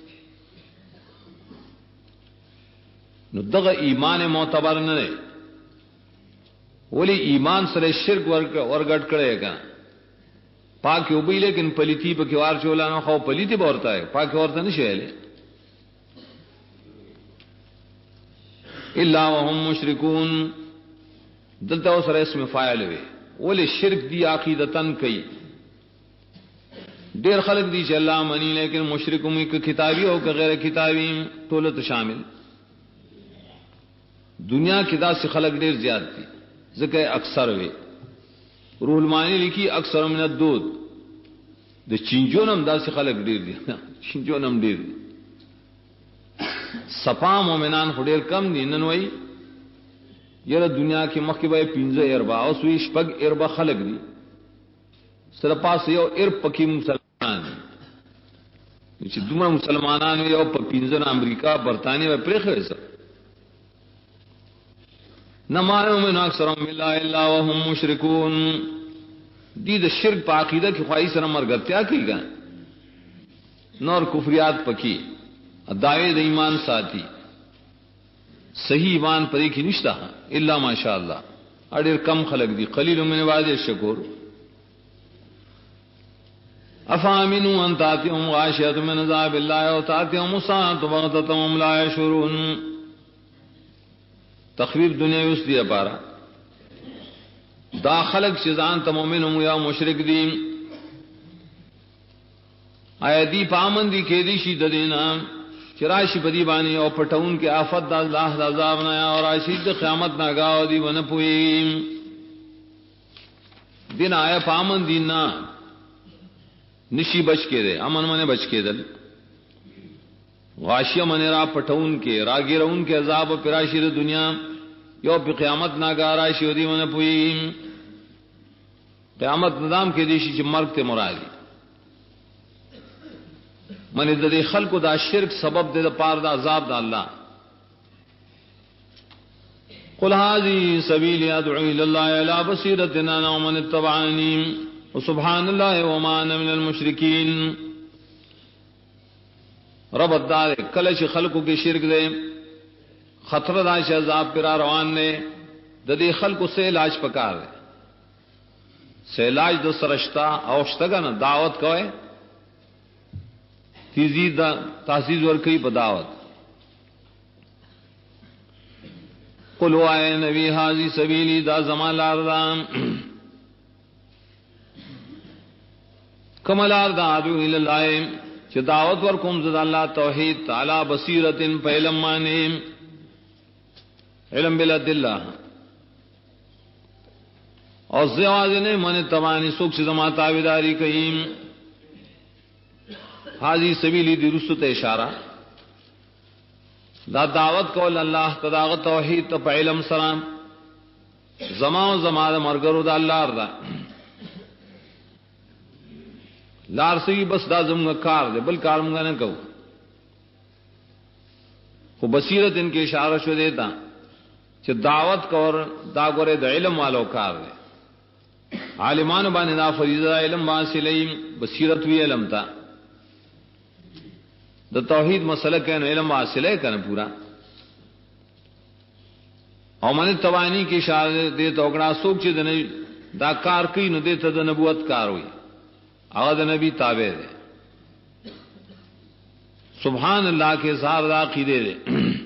نو دغه ایمان معتبر نه دی. ولی ایمان سره شرک ورګټ کړي کنه پاک یو به لیکن پلیتی په کې وار چولانو خو پلیتی ورته ہے پاک ورته نشي الا وهم مشرکون. دلته سره اسم فاعل وي ولی شرک دی عقیدتن کوي. ډیر خلک دي چې الله منی لیکن مشرکوم یک کتابی او غیر کتابی ټول ته شامل. دنیا کې دا څه خلک ډیر زیات دي ځکه اکثر وي. روح المانی لیکي اکثر من الدود د چینجونم دا څه خلک ډیر دي چینجونم ډیر دي. صفا مومنان خډیر کم دي نن وای یره دنیا کې مخکې به 15 اربا او سوي شپږ اربا خلق دي سره پاس یو ار پکې مسلمان چې دومره مسلمانانو یو په 15 امریکا برتانیې په پرخه سره نمانو من اکثرهم بالله الا وهم مشرکون. دي د شرک په عقیده کې خوای سره مرګتیا کیږي نور کفریات پکې دعوی د ایمان ساتي صحیح ایمان پرې کې نشتا الا ماشاء الله اړ کم خلق دي قلیل من عباد الشکور. افامنوا ان تاتهم غاشیه من عذاب الله وتاتهم ساعه بغته وهم لا يشعرون. تخویف دنیا اوس دی لپاره دا خلق چې ځان ته مؤمن او یا مشرک دي آیا دی پامن دي کې دي شي د دینا چراشی بدی بانی او پټون کې آفت د الله د عذاب نه او راشد قیامت ناګاو دی ونه پوي دین آیا پامن دینا نشی بچ کې ده امن منه بچ کې دل غاشیه منه را پټون کې راګیرون کې عذاب پراشی د دنیا یو په قیامت ناګارا شي دی ونه پوي قیامت نظام کې دي چې مرګ ته مرادي من د خلکو دا شرک سبب د پاره د عذاب د الله. قل هذه سبيلي ادعو الى الله على بصيرة انا ومن اتبعني سبحان اللہ وما انا من المشرکین. رب الدار کلچ خلقو کی شرک دے خطر دا عذاب پر روان نے ددی خلقو سے علاج پکار دے سے علاج دو سرشتا اوشتگا نا دعوت کوئے تیزی دا تحسیز ورکی پا دعوت. قلو آئے نبی حاضی سبیلی دا زمان لاردان کملار دا عدو الاللہ چھ دعوت ورکم زد اللہ توحید تعالی بصیرت پہ علم مانے علم بلدلہ اور زیواز نے من توانی سوک سے زمان تابداری کئیم حاضی سبیلی دی رسط اشارہ دا دعوت کول اللہ تداغ توحید تا پہ علم سلام زمان زمان مرگرو دا اللہ ردا لار سی بس دا زمگا کار دے بل کار منگا نہ کہو خو بصیرت ان کے اشارہ شو دیتا چھ دعوت کور دا گورے دا علم والو کار دے عالمان بانے دا فریضہ علم باسلیم بصیرت وی علم تا دا توحید مسئلہ کہنا علم باسلے کہنا پورا او من توانی کی اشارہ دیتا اگڑا سوک چھ دا کار کی نو دیتا دا نبوت کار ہوئی اغد نبی تابع دے سبحان اللہ کے اظہار دا عقیدے دے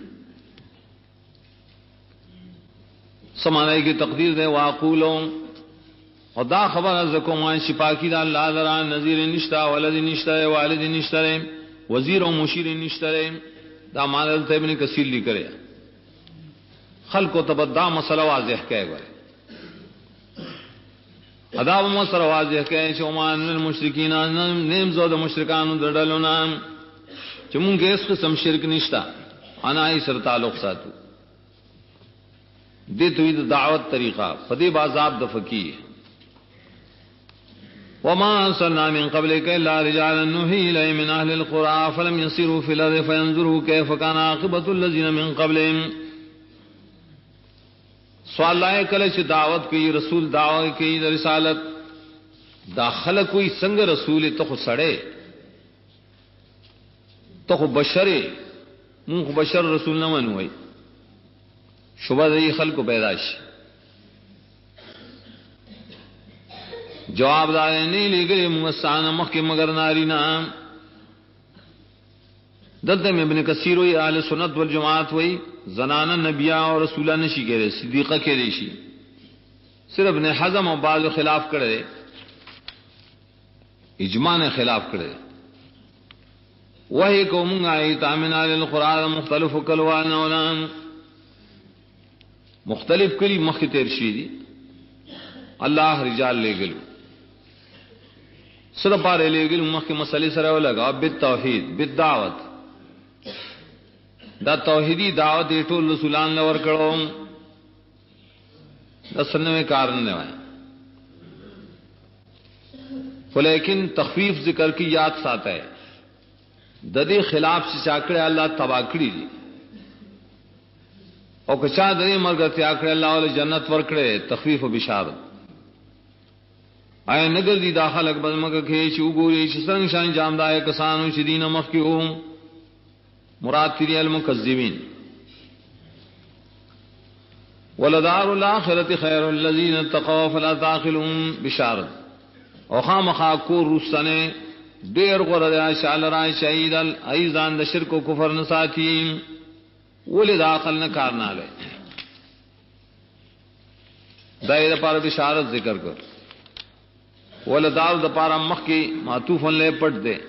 سمانے کی تقدیر دے واقولوں اور دا خبر از کو مان شپاکی دا اللہ دران نذیر نشتا ولد نشتا والد نشتا وزیر و مشیر نشتا دا مانل تے ابن کثیر لی کرے خلق و تبدا مسئلہ واضح کہے گئے اداب مسر واضح کہے چھو مان المشرکین نیم زود مشرکان دردلونا چمون کے اس قسم شرک نشتا انائی سر تعلق ساتو دے توید دعوت طریقہ فدی بازاب دفکی وما ارسلنا من قبلك الا رجالا نوحي اليهم من اهل القرى فلم يسيروا في الارض فينظروا كيف كان عاقبة الذين من قبلهم. سوال لائے کلے چھ دعوت کی رسول دعوت کی رسالت داخل کوئی سنگ رسول تو سڑے تو بشرے منہ بشر رسول نہ من ہوئی شبہ دئی خلق کو پیدائش جواب دار نہیں لے گئے مستان مخ کے مگر ناری نام دلتے میں ابن کثیر ہوئی اہل سنت والجماعت ہوئی زنانہ نبیہ اور رسولہ نشی کہہ رہے صدیقہ کہہ رہے شی صرف ابن حزم اور بعض خلاف کرے اجماع نے خلاف کرے وہی قوم آئی تامن علی القرآن مختلف کلوان اولام مختلف کلی مخ تیرشی دی اللہ رجال لے گلو صرف پارے لے گلو مخ کے مسئلے سرے لگا بالتوحید بالدعوت دا توحیدی دعوت ایٹول رسولان لور کرو دا سننے میں کارن نے وائے لیکن تخفیف ذکر کی یاد ساتھ ہے ددی خلاف سے چاکڑے اللہ تباکڑی دی اور کچا ددی مرگر تیاکڑے اللہ علیہ جنت ورکڑے تخفیف و بشارت آئے نگر دی داخل اکبر مکہ کھیچ اگوری سنگ شان جامدائے کسانو شدین مخ کی اوم مراد تیری المکذبین ولدار الاخرة خیر الذین اتقوا فلا تعقلون بشارت وخام خاکور رسنے دیر غرد شال رائے شہید الایزان دا شرک و کفر نساتیم ولی داخل نکارنا لے دائر پار بشارت ذکر کر ولدار دا پارا مخ کی معطوفن لے پٹ دے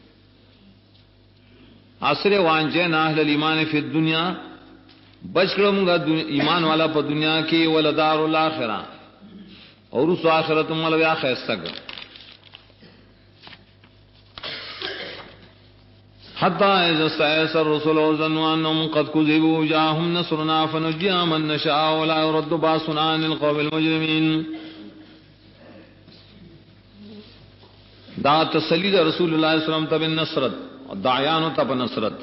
آسر وانجینا اہل الایمان فی الدنیا بچ کروں گا ایمان والا پا دنیا کی ولدار الاخرہ اور اس آخرت ملویا خیستہ کر حتی اذا استعیس الرسول وظنوا انهم قد كذبوا جاءهم نصرنا فنجي من نشاء ولا يرد باسنا عن القوم المجرمين. دا تسلی دا رسول اللہ صلی اللہ علیہ وسلم تب نصرت دعیانو تب نصرت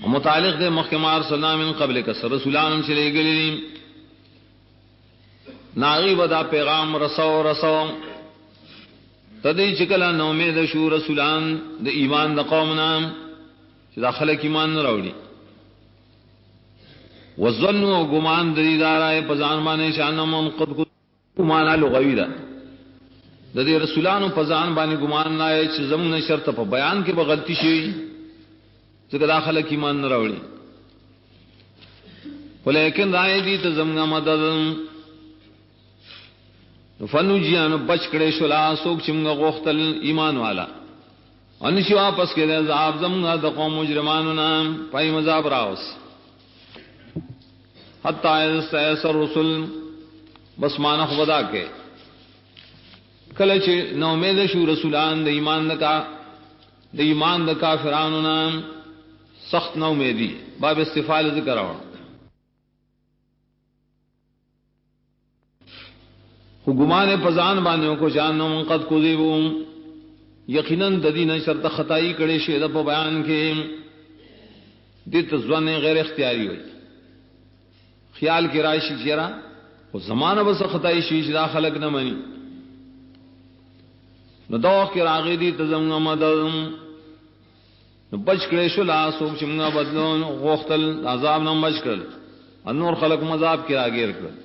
متعلق دے محکمار صلی اللہ من قبل کسر رسولان چلے گلی ناغی بدا پیغام رسو تدی چکلا نومے د شو رسولان د ایمان د قوم نام چې داخله ایمان نه راوړي وظنوا گمان دری دارای پزان باندې شان من قد گمان لغوی دا د دې رسولانو پزان باندې گمان نه چې زمون شرط په بیان کې به غلطی شي چې داخله ایمان نه راوړي ولیکن دای دې ته زمغه مدد فنو جیان بچ کړي شلا سوک چمغه غختل ایمان والا ان شي واپس کړي عذاب زمغه د قوم مجرمانو نام پای مذاب راوس حتی ایسر رسول بس مانخ ودا کے کله چې نو امید شو رسولان د ایمان د کافرانو نام سخت نو امیدی باب استفال ذکر راو خو گمان پزان باندې کو جانو من قد کذبوا یقینا د دین شرط خدای کړي شه د بیان کې د تزوان غیر اختیاری وي خیال کی راشی چیرا وہ زمانہ بس خطائی شیش دا خلق نہ منی نو دوخ کی راغی دی تزمگا مددم نو بچ کرے شلا سوک چمگا بدلون غوختل عذاب نم بچ کرل انور خلق مذاب کی راگیر کرل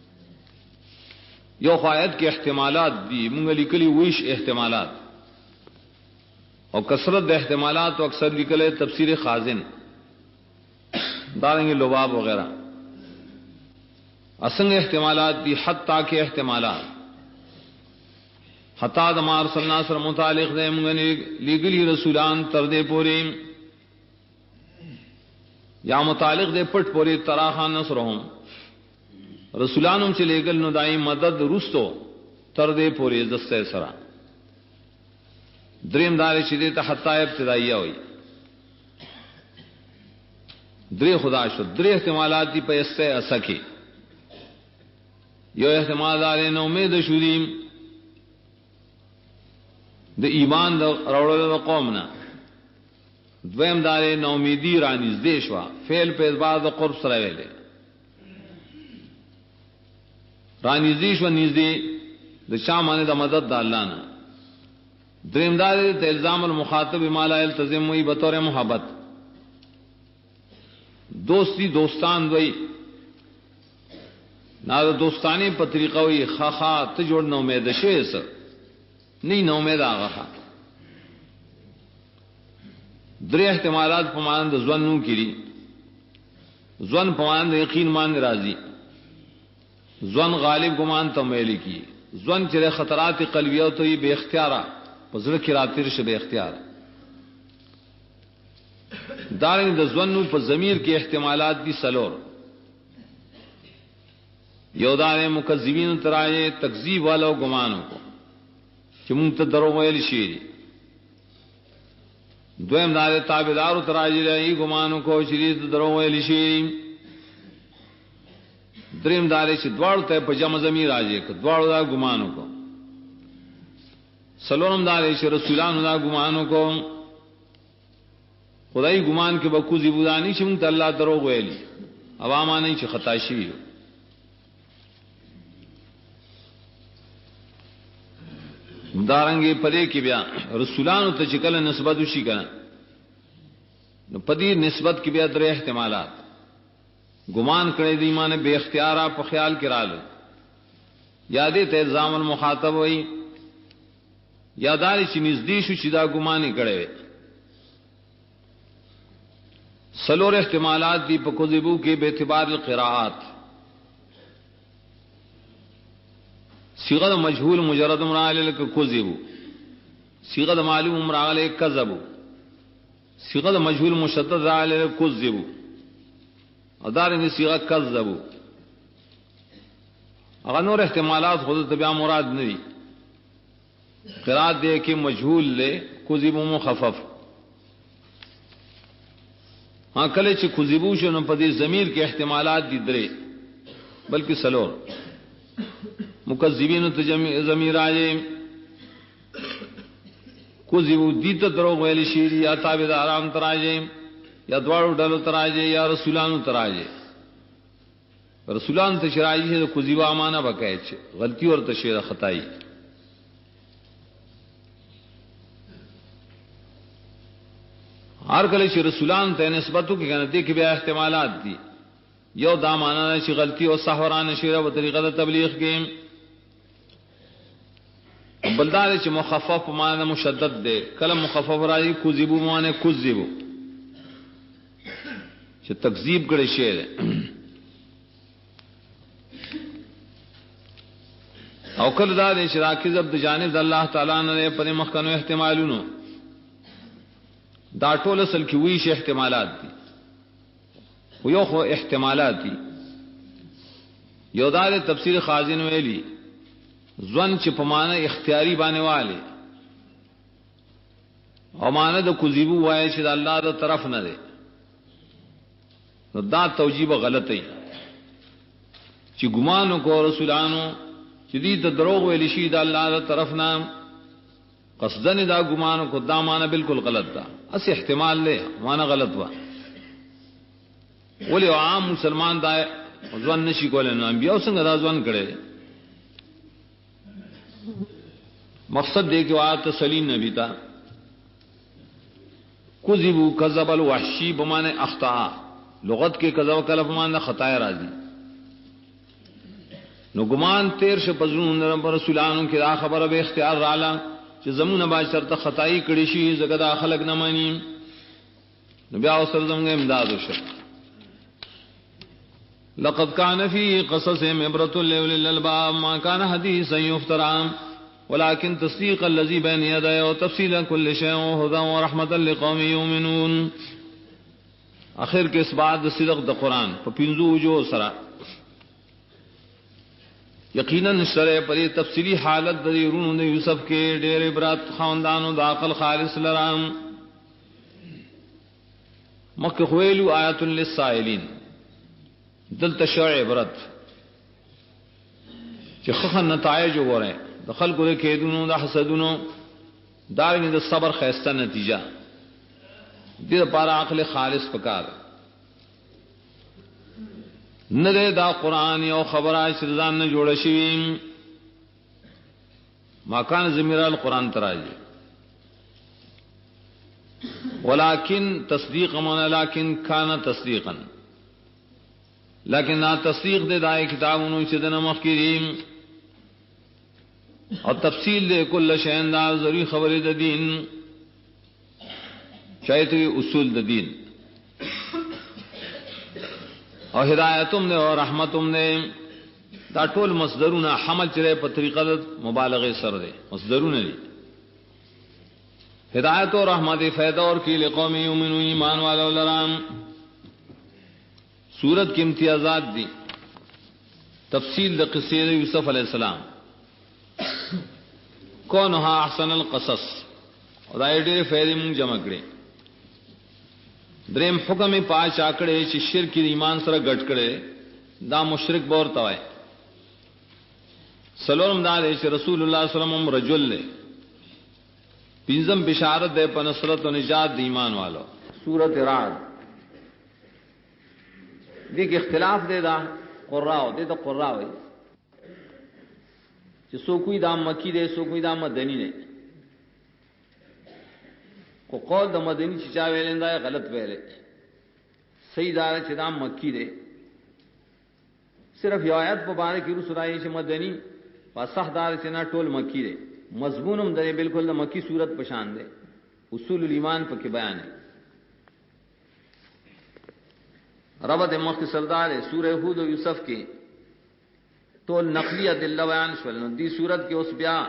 یو خواہد کے احتمالات دی منگا لکلی ویش احتمالات اور کثرت احتمالات و اکثر لکلے تفسیر خازن داریں گے لباب وغیرہ اسنگ احتمالات دی حتی کے احتمالات حتی دمار صلی اللہ علیہ وسلم متعلق دے منگنی لیگلی رسولان تردے پوری یا متعلق دے پٹ پوری تراخان نصرہم رسولانم سے لیگل ندائی مدد رستو تردے پوری دستے سرا دریم دار شدیت حتی ابتدائیہ ہوئی دری خدا شد دری احتمالات دی پیستے اسکی یو احتمال دارے نو امید شدیم د ایمان د راوړلو قومنا دویم دارے نو امیدی رانیز دیشوا فعل په اعتبار د قرب سره ویلې رانیز دیشوا نږدې د شامانه د مدد د الله نه دریم دارے ته الزام المخاطب ما لا يلتزم وی بطور محبت دوستی دوستان وی نا دوستانی په طریقه وی خاخا ته جوړ نو امید شوی سر نہیں نو امید آغا درې احتمالات په معنی د ظنو کړي ظن په معنی د یقین مان راضی ظن غالب ګمان ته مېل کی ظن چې خطرات قلبیه ته به اختیارا پزړه کې راتیر شه به اختیار دارنګ د ظنو په ضمیر کې احتمالات دي سلور یودار مکذبین ترائے تکذیب والو گمانوں کو چې مونږ ته درو ویل شي دویم دار تابعدار تراجی رہی گمانوں کو شریعت درو ویل شي دریم دار چې دوړ ته په جمع ضمیر راځي ک دوړ دا گمانوں کو سلورم دار چې رسولانو دا گمانوں کو خدای گمان کې بکو زیبودانی چې مونږ ته الله درو ویل عوامه نه چې خطا شي دارنگے پدے کی بیا رسولانو ته چکل نسبت وشي کنه نو پدی نسبت کی بیا درې احتمالات گمان کړي دی ایمان بے اختیارا په خیال کړه یادې ته الزام المخاطب وای یاداري چې نږدې شو چې دا ګمانې کړي سلور احتمالات دی په کوذبو کې به اعتبار القراءات صيغه مجهول مجرد امرال لك كذبوا صيغه معلوم امرال كذبوا صيغه مجهول مشدد على كذبوا ادارنګ صيغه كذبوا اغه نور احتمالات خود تبع مراد نه دي قرات دے کہ مجهول لے كذبوا مخفف ہاں کله چې كذبوا شنو په دې ضمیر کې احتمالات دي درې بلکې سلور مکذبین ضمیر آئے کذبوا دیت دروغ ویل شي یا تابعداران تراجه یا دواړو ډلو تراجه یا رسولانو تراجه رسولان ته شرایع شه کوزیوا امانه وکای چې غلطی ورته شي خدای هر کله چې رسولان ته نسبتو کې کنه دې کې بیا احتمالات دي یو دا معنا چې غلطی او سهوران شي او طریقه د تبلیغ کې بلدار چې مخفف معنا مشدد ده کله مخفف راځي کوزیبو معنا کوزیبو چې تکذیب کړي شی او کله دا چې راکذب د جانب د الله تعالی نه پر مخکنو احتمالونو دا ټول اصل کې وی شي احتمالات دي خو یو خو احتمالات دي یو دا د تفسیر خازن ویلي ځوان چې په معنا اختیاري باندې والي او معنا د کوزیبو وایي چې د الله تر طرف نه دی نو دا توجیه غلط دی چې ګمان کو رسولانو چې دې ته دروغ ویل شي د الله تر طرف نه قصدن دا ګمان کو دا معنا بالکل غلط ده اس احتمال له معنا غلط و ولې عام مسلمان دا ځوان نشي کولای نو انبیاء څنګه دا ځوان کړي مقصد دې کې وا تسلیم نبی تا کذبوا کذب الوحشی بمانه اخطاء لغت کې کذب کلف معنی خطا راځي نو ګمان تیر شه پزړو رسولانو کې دا خبره به اختیار رااله چې زمونه با شرط خدای کړي شي زګه دا خلق نه مانی نو بیا اوسل زمغه امداد وشو لقد كان في قصصهم عبرة لأولي الألباب ما كان حديثا يفترى ولكن تصديق الذي بين يديه وتفصيل كل شيء وهدى ورحمة لقوم يؤمنون اخر کې اثبات د صدق د قران په پینځو وجو سره یقینا سره پر تفصیلی حالت د يرونو د یوسف کې ډېر عبرت خواندانو د عقل خالص لرام مکه خویلو آیات للسائلین دلته شرع عبرت چې خخ نتایج وره د خلکو د کېدونو د حسدونو داوی د صبر خیسته نتیجه دې لپاره عقل خالص پکار نه دا قران یو خبره چې ځان نه جوړ شي ما کان زمیر القران تراجه ولكن تصديق من لكن كان تصديقا لیکن نا تصدیق دے دائے کتابونو چې دنه مخکریم او تفصیل دے کل شین دا ضروری خبر د دین شاید اصول د دین او ہدایتم نے اور رحمتم نے دا ټول مصدرونه حمل چره په طریقه د مبالغه سره دي مصدرونه دي ہدایت اور رحمت فائدہ اور کی لقوم یؤمنون ایمان والو لرام سورت کے امتیازات دی تفصیل د قصې یوسف علیہ السلام کونها احسن القصص او دا ډېر فائدې مونږ جمع کړې دریم حکم پاش آکڑے چې شرک ایمان سره ګډ کړي دا مشرک بور توای سلام دا چې رسول الله صلی الله علیه وسلم رجل له پنځم بشارت ده په نصرت او نجات د ایمان والو سورۃ رعد دې کې اختلاف دی دا قراء دې ته قراء وایي چې څوک دا مکی دی څوک دا مدنی دی کو قول د مدنی چې چا ویلندا غلط ویلې صحیح دا چې دا مکی دی صرف یو آیت په باندې کې رسول الله چې مدنی واصح دار چې نه ټول مکی دی مضمونم درې بالکل د مکی صورت پشان دی اصول الایمان په کې بیان دی ربط مختصر دار سورہ ہود و یوسف کی ټول نقلی ادله بیان شول نو دی صورت کې اوس بیا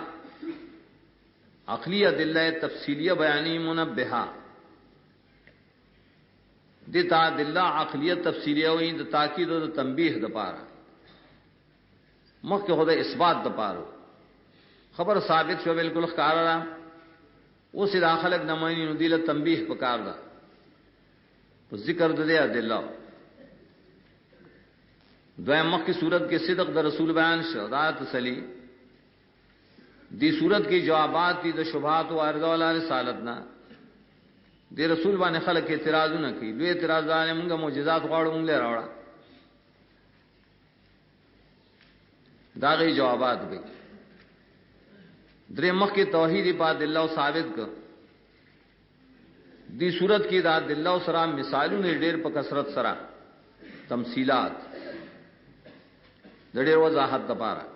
عقلی ادله تفصیلیه بیانی منبهه دتا ادله عقلیه تفصیلیه وې د تاکید او د تنبیه د پاره مخکې خدای اثبات د پاره خبر ثابت شو بالکل ښکارا را اوس داخلك نمایني نو دیله تنبیه پکار دا په ذکر د دې ادله دویم مخ کی صورت کے صدق د رسول بیان شو دا تسلی دی صورت کی جوابات دی د شبہات او عرض ولا رسالتنا دی رسول باندې خلک اعتراضونه کوي دوی اعتراضونه موږ معجزات غواړو موږ له راوړه داغی جوابات گئی درے مخ کی توحید پا دلہ ثابت کر دی صورت کی دا دلہ سرا مثالوں نے ڈیر پا کثرت سرا تمثیلات دڑیر وضاحت دپارا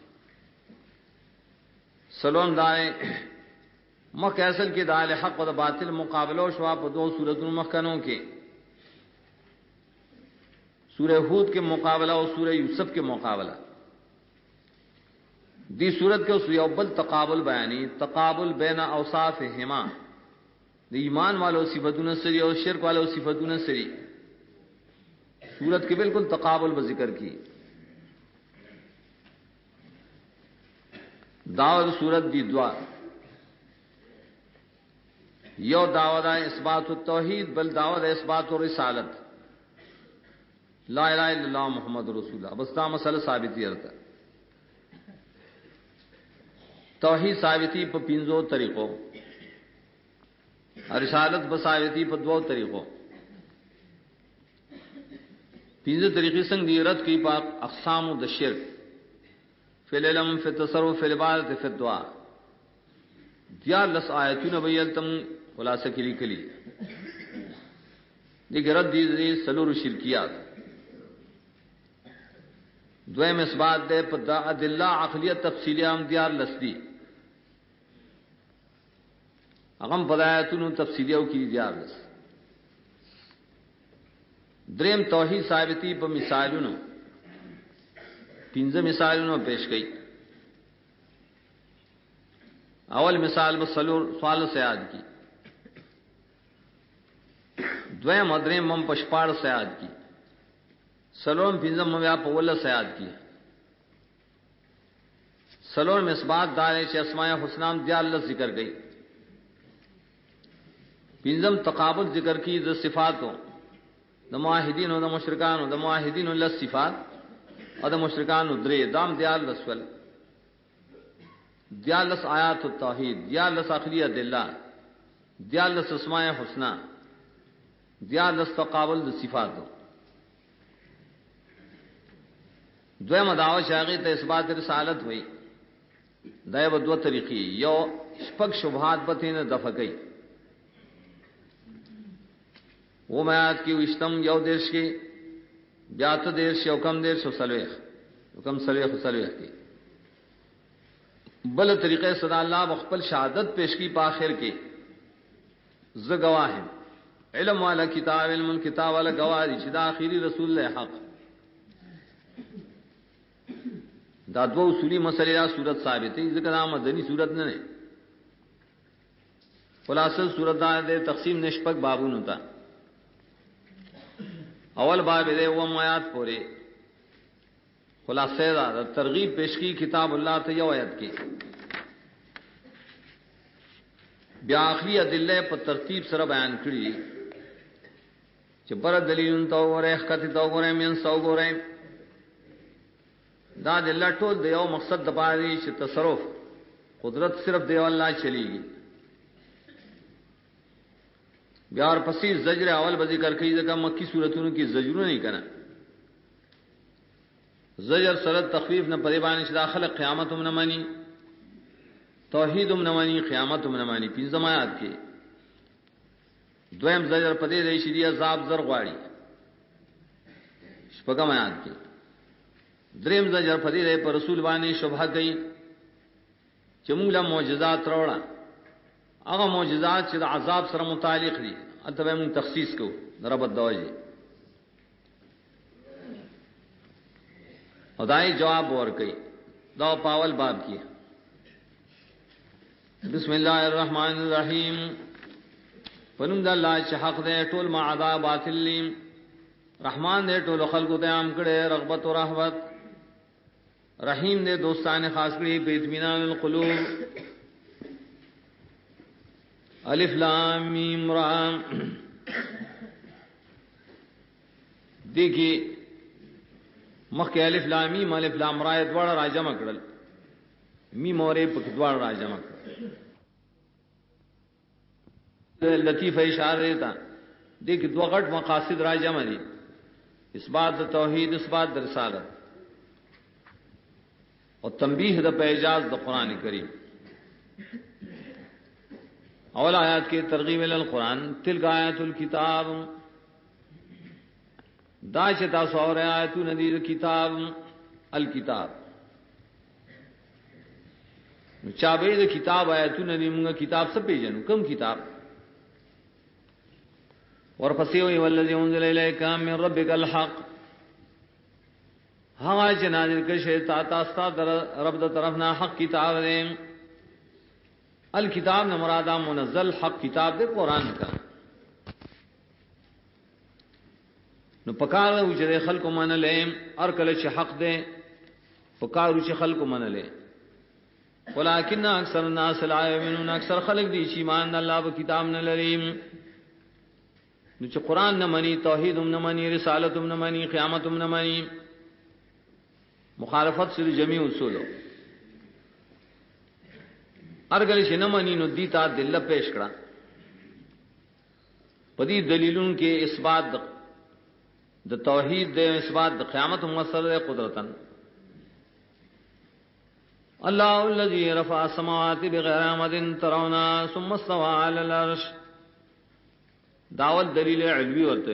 سلام دائیں مخ اصل کی دال حق و باطل مقابلہ شوا پا دو سورتوں مخکنوں کے سورہ ہود کے مقابلہ اور سورہ یوسف کے مقابلہ دی صورت کے اس یوبل تقابل بیانی تقابل بین اوصاف ہما دی ایمان والو صفتون سری اور شرک والو صفتون سری صورت کے بالکل تقابل بذکر کی دعوت صورت دی دعا یو دعوت اثبات التوحید بل دعوت اثبات الرسالت لا الہ الا اللہ محمد رسول اللہ بس دا مسئلہ ثابتی رہتا توحید ثابتی پا پینزو طریقوں رسالت بثابتی پا دو طریقوں پینزو طریقی سنگ دی رد کی پا اقسام دا شرک فی العلم فی التصرف فی العبادت فی الدعا دیار لس آیتون بیلتم خلاصہ کلی کلی دیکھ رد دی سلور شرکیات دویم اس بات دے پا دا ادلہ عقلیت تفصیلی ہم دیار لسدی اغم پدایتون تفصیلیوں کی دیار لس دریم توحید ثابتی پا مثالون پینزہ مثالون پیش گئی اول مثال بسلور سوال سے یاد کی دویم ادریم مم پشپاڑ سے یاد کی سلورم پنجم مم یا پول سے یاد کی سلور میں اس بات دارے چھ اسماء حسنام دیا اللہ ذکر گئی پنجم تقابل ذکر کی ذ صفاتوں دا معاہدین و دا مشرکان و دا معاہدین اللہ صفات اور دا مشرکان درے دام دیال رسول دیالس آیات التوحید دیالس عقلیہ دلہ دیالس اسماء حسنہ دیالس تقابل دا صفاتوں دویم دعوی شاغی تا اثبات رسالت ہوئی دائب دو طریقی یو شپک شبہات بتین دفع گئی وہ میات کی وشتم یو دیرش کی بیات دیرش یو کم دیرش و سلویخ کم سلویخ و سلویخ کی بل طریقے صدا اللہ مخبل شہادت پیش کی پاخر کے ز گواہ علم والا کتاب علم الکتاب والا گواہ شدا آخری رسول اللہ حق دا دو اصولی مسئلہ صورت ثابت ہے ذکر نام مدنی صورت نے خلاصہ صورت دا دے تقسیم نشپک بابون ہوتا اول باب دے وہ آیات پورے خلاصہ دا ترغیب پیش کی کتاب اللہ تے یو آیت کی بیا آخری ادلہ پر ترتیب سره بیان کړي چې پر دلیل تو غره حقیقت تو غره من سو غره دا دل ټول د یو مقصد د پاره چې تصرف قدرت صرف دی الله چلیږي بیا اور پسې زجر اول به ذکر کوي ځکه مکی صورتونو کې زجرونه نه کنا زجر سره تخفیف نه پرې باندې چې داخله قیامت هم نه مانی توحید هم نه مانی قیامت هم نه مانی پنځم آیات کې دویم زجر پدې دی چې دی عذاب زر غواړي شپږم آیات کې دریم زجر پدې دی پر رسول باندې شبهه کوي چې موږ له معجزات راوړل هغه معجزات چې د عذاب سره متعلق دي انته موږ تخصیص کو رب دواجی خدای جواب ورکړي دا پاول باب کی بسم الله الرحمن الرحیم پنوم د الله چې حق دې ټول ما عذاب باطل رحمان دې ټول خلقو ته عام کړي رغبت او رحمت رحیم دې دوستانه خاص کړي په اطمینان القلوب الف لام میم را دیکھیے مخکې الف لام میم الف لام را دواړه راجمع کړل میم اورې په دواړه راجمع کړل لطیف اشاره دیتا دیکھ دو غټ مقاصد راجمع دي اثبات توحید اثبات رسالت او تنبیه د پیجاز د قران کریم اول آیات کې ترغیب ال القران تلک آیات الكتاب دا چې تاسو اور آیاتونه دي کتاب الکتاب نو چابه د کتاب آیاتونه دي موږ کتاب څه پیژنو کوم کتاب ورپسې وی ولذي انزل الیک من ربک الحق هغه چې نازل کړي شی تاسو ته رب د طرف نه حق کتاب دی الکتاب نه مراد منزل حق کتاب دی قران کا نو پکاره و چې خلق منلې ار کله چې حق دی پکاره چې خلق منلې ولکن اکثر الناس لا یؤمنون اکثر خلق دي چې ایمان الله په کتاب نه لري نو چې قران نه مانی توحید هم نه مانی رسالت هم نه مانی قیامت هم نه مانی مخالفت سره جميع اصول ارګل چې نه مانی نو دیتا دل پیش کړه پدې دلیلون کې اثبات د توحید د اثبات د قیامت هم مسله قدرتن الله الذي رفع السماوات بغير عمد ترونها ثم استوى على العرش داول دلیل علوی ورته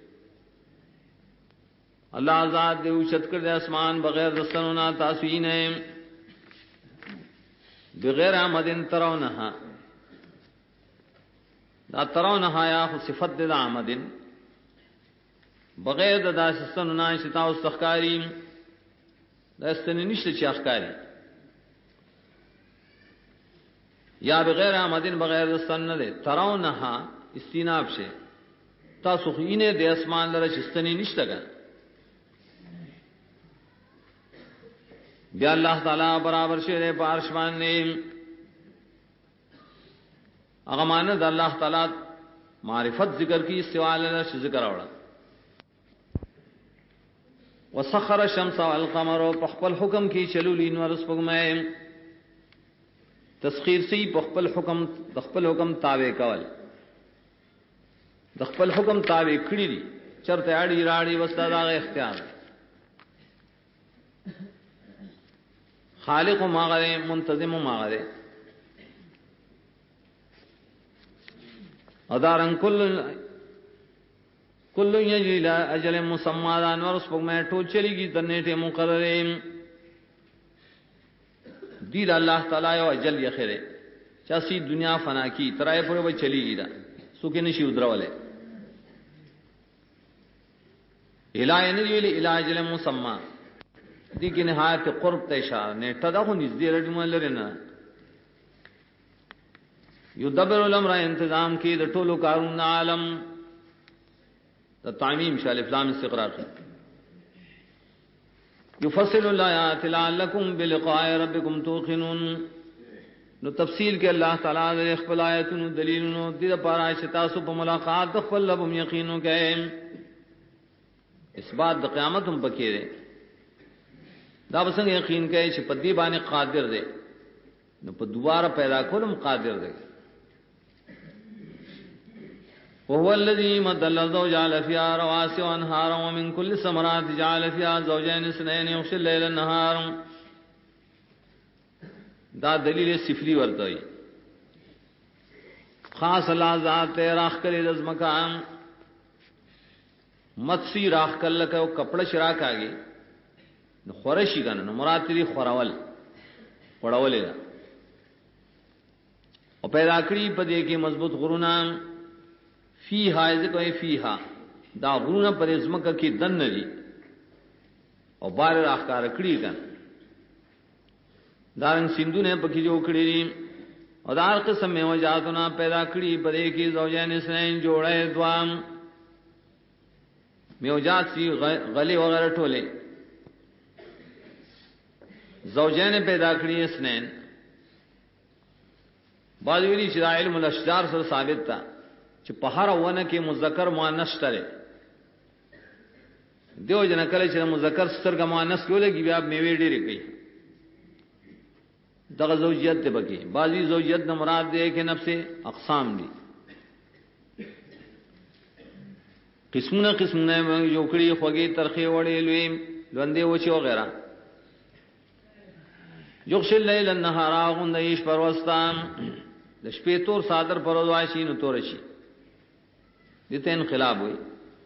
الله ذات دې اوچت کړ د اسمان بغیر دستونو تاسو نه بغیر عمدن ترونها دا ترونها یا صفت د عمدن بغیر د داسستونو نه شتا او استخکاری داستنی نشته چې اخکاری یا بغیر عمدن بغیر دستن نه ده ترونها استیناب شه تاسو خینه د اسمان لره شستنی نشته ګا بیا الله تعالی برابر شه په عرش باندې هغه معنی د الله تعالی معرفت ذکر کی استوا له ذکر اوړه وسخر الشمس والقمر په خپل حکم کې چلولین ورس پګمای تسخير سی په خپل حکم د خپل حکم تابع کول د خپل حکم تابع کړی دي چرته اړي راړي وستا دا اختیار خالق ما غره منتظم ما غره ادارن کل یجری لا اجل مسمى دان ورس پګمای ټول چلیږي د نیټه مقرره دی الله تعالی او اجل یخره چاسی دنیا فنا کی ترای پورې به چلیږي دا سوکې نشي ودرواله الای نه ویل الاجل مسمى دي کې نهایت قرب ته اشاره نه تدغه نږدې رډمل لرنه یدبر الامر انتظام کې د ټولو کارونو عالم د تعمیم شال افلام استقرار یفصل الآیات لعلکم بلقاء ربکم توقنون نو تفصیل کې الله تعالی د خپل آیاتونو دلیلونو د لپاره چې تاسو په ملاقات د خپل رب یقینو کوئ اثبات د قیامت هم پکې ده دا وسنګ یقین کوي چې په دې باندې قادر دی نو په دوباره پیدا کولم قادر دی وهو الذي مد الارض وجعل فيها رواسي وانهارا ومن كل الثمرات جعل فيها زوجين اثنين يغشي الليل النهار دا دلیل صفری ورته وي خاص الله ذات راخ کړي د مکان متسی راخ کله کو کپڑا شرا کاږي نو خورشي کنه نو مراد دې خورول پړولې دا او پیدا کړی په دې کې مضبوط غرونه فیها ذکر فیها دا غرونه پر ازمکه کې دن دي او بار راخکار کړی کنه دارن سندونه پکې جو کړی دي او دار قسم میوجاتونه پیدا کړی په دې کې زوجین اسنین جوړه دوام میوجات سی غلی وغیرہ ټوله زوجین پیدا کړی اسنین بعض ویلي چې علم الاشجار سره ثابت تا چې په هر ونه کې مذکر مؤنث تره دیو جن کله چې مذکر سترګه مؤنث کولېږي بیا میوه ډېرې کوي دغه زوجیت ته بکی بعضی زوجیت نه مراد دی کې نفس اقسام دي قسمونه یو کړي خوږی ترخی وړي لوی لوندې وچی وغیرہ یغشی اللیل النهار غندیش پروستان د شپې تور صادر پرواشي نو تور شي دته انقلاب وي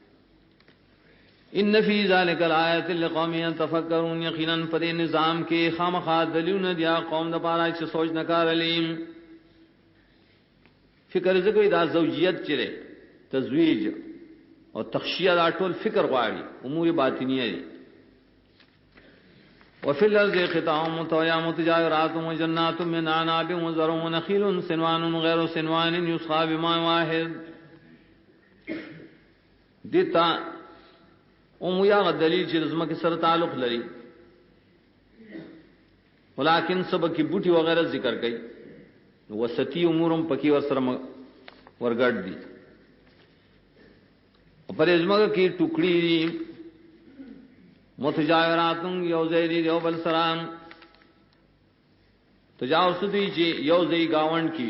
ان فی ذلک الآیات لقوم یتفکرون یقینا پر نظام کې خامخا دلیلونه دي قوم د پاره چې سوچ نه کارلیم فکر زګوی دا زوجیت چره تزویج او تخشیه دا ټول فکر غواړي امور باطنیه دي وفي الارض قطع متجاورات وجنات من عناب وزرع ونخيل صنوان غير صنوان يسقى بماء واحد دیتا اومیا دلیل چې رزمه کې سره تعلق لري ولکن سبق کی بوټي وغیرہ ذکر کړي وسطی امورم پکې ور سره ورګړ دي پر رزمه کې ټوکړي دي متجاوراتن یوزیری یو بل سلام تجاوز دی چې یوزی گاوند کی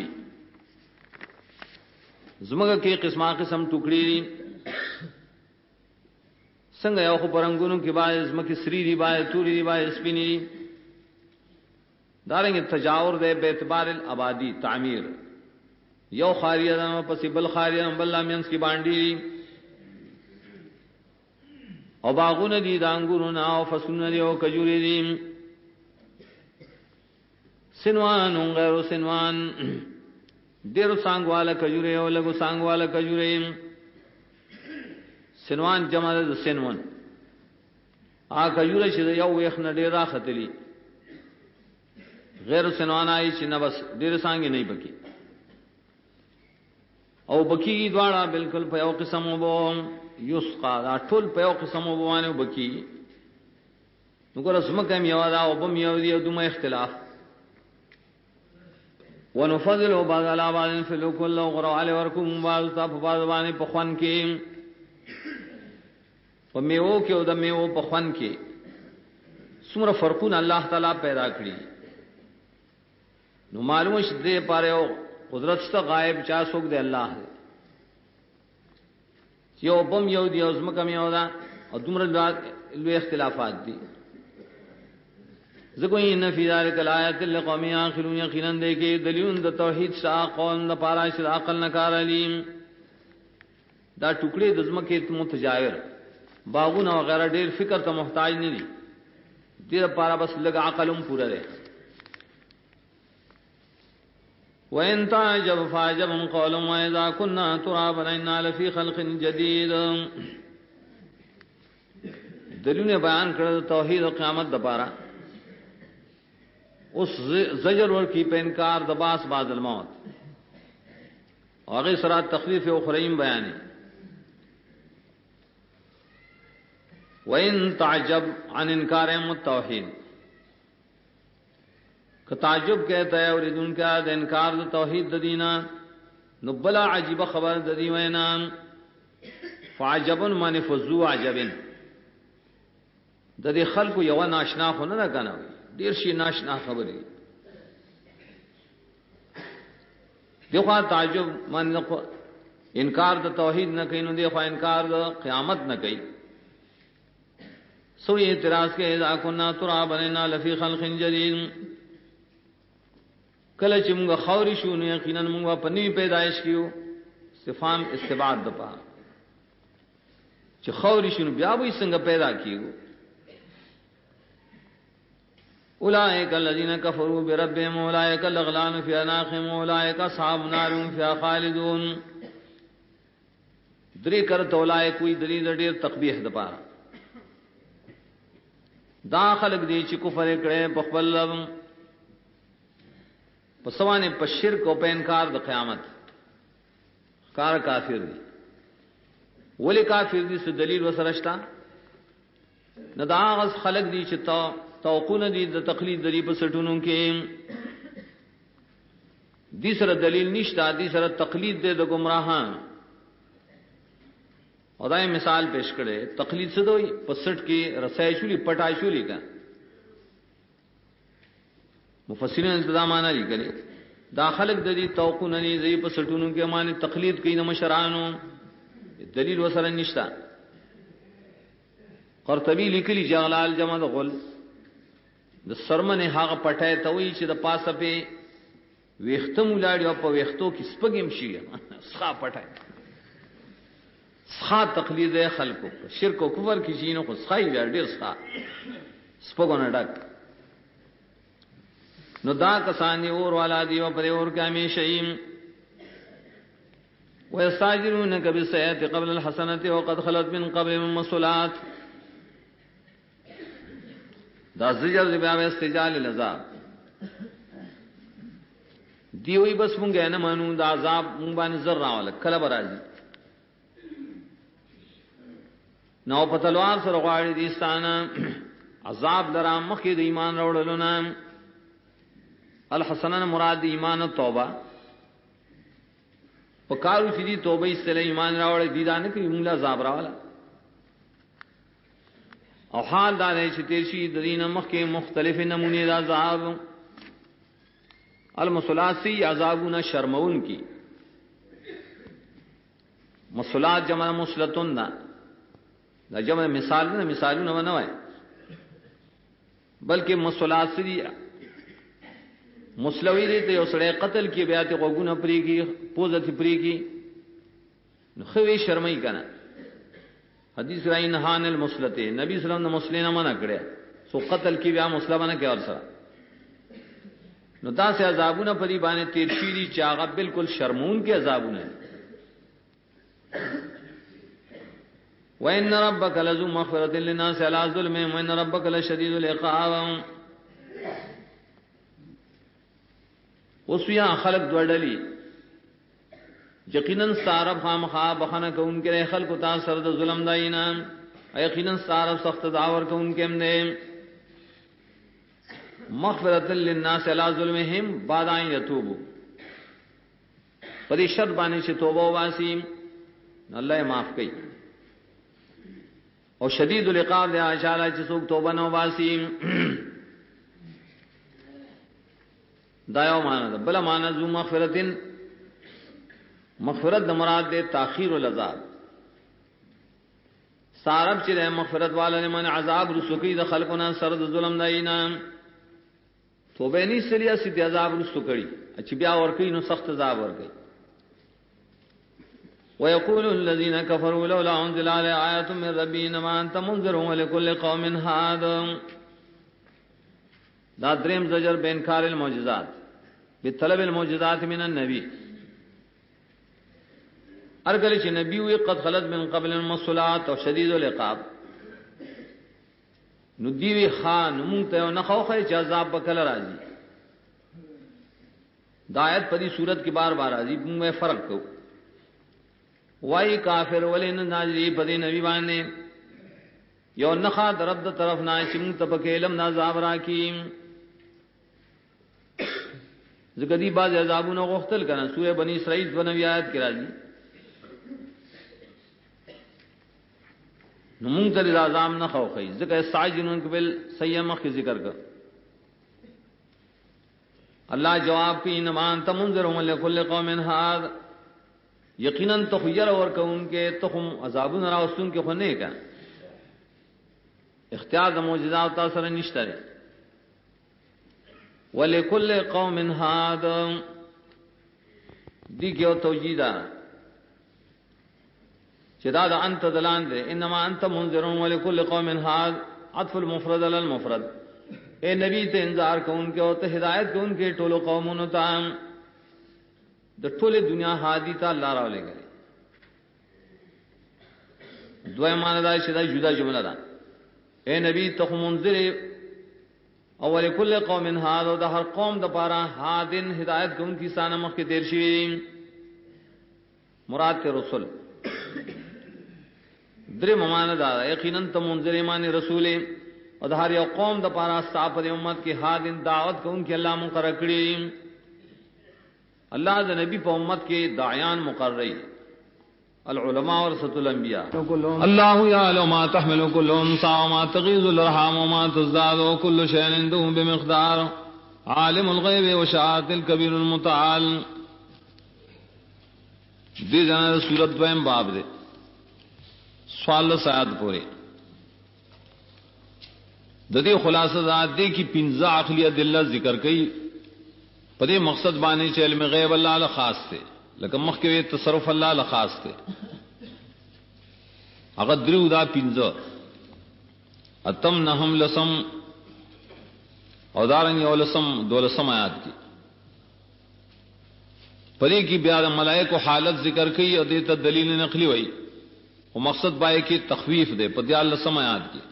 زمګه کې قسمه قسم ټوکړي دي څنګه یو خو پرنګونو کې باندې زمکه سری دی باندې توري دی باندې سپینی دی دارنګ تجاور دے به اعتبار الابادی تعمیر یو خاریه ده پسې بل خاریه بل لامینس کی باندې او باغونه دي د انګورو نه او فصلونه دي او کجوري دي سنوان غیر سنوان ډېر څنګهواله کجوري او لګو څنګهواله کجوري سنوان جمع د سنون کجوره چې یو وخت نه ډېر راختلی غیر سنوان آئی چې نه بس ډېر څنګه نه پکې او بکی دواړه بالکل په یو قسم وبو یسقا دا ټول په یو قسم وبوانه بکی نو ګور اسمکه میوا دا او بم یو دی دومره اختلاف ونفضل بعض الاباد فی الکل غرا علی ورکم بعض طف بعض باندې په خوان کې په میوه کې او د میوه په خوان کې څومره فرقونه الله تعالی پیدا کړی نو معلومه شته پاره قدرت ست غائب چا څوک دی الله دی یو بم یو دی اوس مکم یو دا او دومره لوی اختلافات دي زګوی ان فی ذلک الایات لقوم یعقلون یقینا دې کې دلیل د توحید شاه قوم د پاره چې عقل نه کار علیم دا ټوکړي د زمکه متجاور باغونه وغیرہ ډیر فکر ته محتاج نه دي دې لپاره بس لږ عقلم پورا دی وَإِن تَعْجَبْ فَعَجَبٌ قَوْلُهُمْ وَإِذَا كُنَّا تُرَابًا إِنَّا لَفِي خَلْقٍ جَدِيدٍ دلیل بیان کړل توحید او قیامت د پاره اوس زجر ورکی په انکار د باس بعد الموت هغه سره تخفیف او خریم بیان وَإِن تَعْجَبْ عن انکارهم التوحید کہ تعجب کہتا ہے اور ان کا د انکار د توحید د دینا نو بلا عجیب خبر د دی وینا فعجبن من فزو عجبن د دې خلکو یو ناشنا خو نه کنه ډیر شي ناشنا خبري دغه تعجب من انکار د توحید نه کینو دی خو انکار د قیامت نه کوي سو اعتراض کې اذا كنا ترابا لفي خلق جديد کله چې موږ خوري شو نو یقینا موږ په نوې پیدایش کیو استفهام استبعاد د پاره چې خوري شو بیا به څنګه پیدا کیو اولئک الذین کفروا بربهم اولئک الاغلال فی اعناقهم اولئک اصحاب النار هم فیها خالدون درې کرته اولئک کوئی درې ډېر تقبیح د پاره دا خلق دی چې کفر کړي په خپل پسوانه په شرک او په انکار د قیامت کار کافر دي ولی کافر دي څه دلیل وسرشتہ نه دا غس خلق دي چې توقون دي د تقلید دي په سټونو کې دي سره دلیل نشته دي سره تقلید دي د گمراهان او دای مثال پیش کړي تقلید څه دوی په سټ کې رسای شولي پټای شولي کا مفسرین انتظامانه لیکلي دا خلق د دې توقون نه دي په سټونو کې معنی تقلید کوي نه مشرانو دلیل وسره نشتا قرطبی لیکلی جلال جمع د غل د سرمنه هغه پټه ته وی چې د پاسه په ویختم ولاړ او په ویختو کې سپګم شي ښا پټه ښا تقلید خلکو شرک او کفر کې شي نو خو ښای ډیر ښا سپګونه ډک نو دا کسان اور والا دی او پر اور کې همیشئ ويستعجلونك بالسيئات قبل الحسنة وقد خلت من قبلهم المصلات دا زجر دی بیا استجال العذاب دی وی بس مونږه نه مانو دا عذاب مونږ باندې زر راول کله برازي نو په تلوار سره غواړي دي ستانه عذاب درا مخې د ایمان راوړلو نه الحسنه مراد ایمان او توبه پکارو چې دی توبه استله ایمان راوړي دي دانه کې موږ لا عذاب راواله او حال دا نه چې تیر شي د دینه مخکې مختلف نمونه د عذاب المصلاسی عذابنا شرمون کی مصلات جمع مصلتن دا جمع مثال نه مثالونه نه وای بلکې مصلاسی مسلوی دې ته اوسړه قتل کې بیا ته غوګونه پری کی پوزه پری کی نو خوي شرمای کنه حدیث راي نهان المسلته نبی صلی الله علیه وسلم مسلمانه منع کړه سو قتل کې بیا مسلمانه کې اور سره نو دا سے عذابونه پری باندې تیر شيری چاغه بالکل شرمون کې عذابونه وان ربک لذو مغفرۃ للناس علی ظلمهم وان ربک لشدید العقاب وسیا خلق دوړلی یقینا سارب خامخا بخنه کوونکې خلق تا سره د ظلم داینا یقینا سارب سخت داور کوونکې هم نه مغفرۃ للناس علی ظلمهم بعد ان یتوبوا پدې شرط باندې چې توبه واسي الله یې معاف کوي او شدید العقاب دی اشاره چې څوک توبه نه واسي دا یو معنا ده بل معنا ذو مغفرتن مغفرت د مراد ده تاخير العذاب سارب چې مغفرت والے من عذاب رسوکی د خلقنا سر د ظلم داینا توبه نه سړیا سي د عذاب رسو کړي چې بیا ور کوي نو سخت عذاب ور کوي ويقول الذين كفروا لولا انزل عليه آية من ربه انما انت منذر ولكل قوم هاد دا دریم زجر بانکار المعجزات بطلب المعجزات من النبي ارګل چې نبی وي قد خلت من قبل المصلات او شدید العقاب نو دیوی خان مونږ ته نه خوخه چې عذاب وکړ راځي دا آیت په دې صورت کې بار بار راځي موږ فرق کو وای کافر ولین نازلی په دې نبی باندې یو نخا درب د طرف نه چې موږ ته په علم نه عذاب راکې ځکه دی باز عذابونه غختل کنه سوره بنی اسرائیل 2 آیات کې راځي نو مونږ ته د عذاب نه خوخی ځکه ساجنون قبل سیمه کی ذکر کر الله جواب کی انما انت منذر لكل قوم هاد یقینا تخیر اور کون کے تخم عذاب راوستون کے خنے کا اختیار د معجزات تا سره نشته ولكل قوم هاد دی کېو توجیدا چدا دا انت دلان دے انما انت منذر ولكل قوم هاد عطف المفرد على المفرد اے نبی تے انذار کون کے او تے ہدایت کون کے ټولو قومونو ته د ټوله دنیا هادی ته الله راولې غلي دوی معنی دا چې دا جدا جمله ده اے نبی ته منذر او ولكل قوم هاد او د هر قوم د پاره هادن ہدایت کون کی سانه مخ کې تیر شي مراد ته رسول درې ممانه دا یقینا ته منذر ایمان رسول او د هر یو قوم د پاره صاحب د امت کې هادن دعوت کوم کې الله مقرر کړی اللہ ذا نبی پا امت کے داعیان مقرری العلماء ورثۃ الانبیاء اللہ یعلم ما تحمل كل انثى وما تغیض الارحام وما تزداد كل شيء عنده بمقدار عالم الغیب وشهادۃ الکبیر المتعال دی جنا سورۃ دویم باب دے سوال سیاد پورے ددی خلاصہ ذات دے کی پنځه عقلی ادله ذکر کړي پدې مقصد باندې چې علم غیب الله له خاص ته لکه مخکې تصرف الله له خاص ته هغه درو دا پنځه اتم نهم لسم او دارنګ ولسم دولسم آیات کی پدې کې بیا د ملائکو حالت ذکر کړي او دې ته دلیل نقلی وایي او مقصد بای کې تخویف ده په دې لسم آیات کی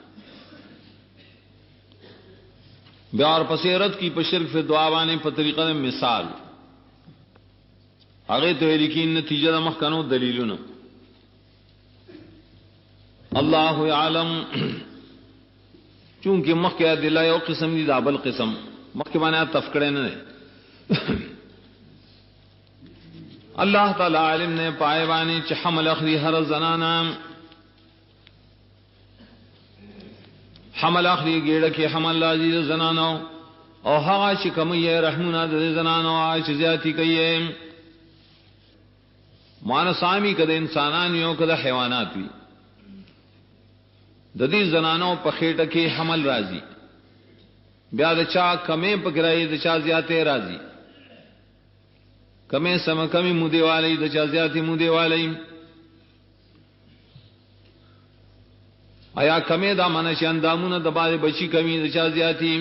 بیا اور پسیرت کی پشرک فی دعا بانے پر طریقہ مثال آگے تو لیکن نتیجہ مخکنو دلیلون اللہ عالم چونکہ مخ کے دلہ یو قسم دی دابل قسم مخ کے معنی تفکڑے نے اللہ تعالی عالم نے پائے بانے چ حمل اخری ہر زنانا حمل اخری گیڑ کے حمل عزیز زنانو او هغه چې کوم یې رحمونه د زنانو چې زیاتی کوي مان سامي کده انسانان یو کده حیوانات وي د دې زنانو په خېټه کې حمل راځي بیا د چا کمې پکړای د چا زیاته راځي کمې سم کمې مودي والی د چا زیاتی مودي والی آیا کمې دا منش اندامونه د باندې بچی کمی د چا زیاتی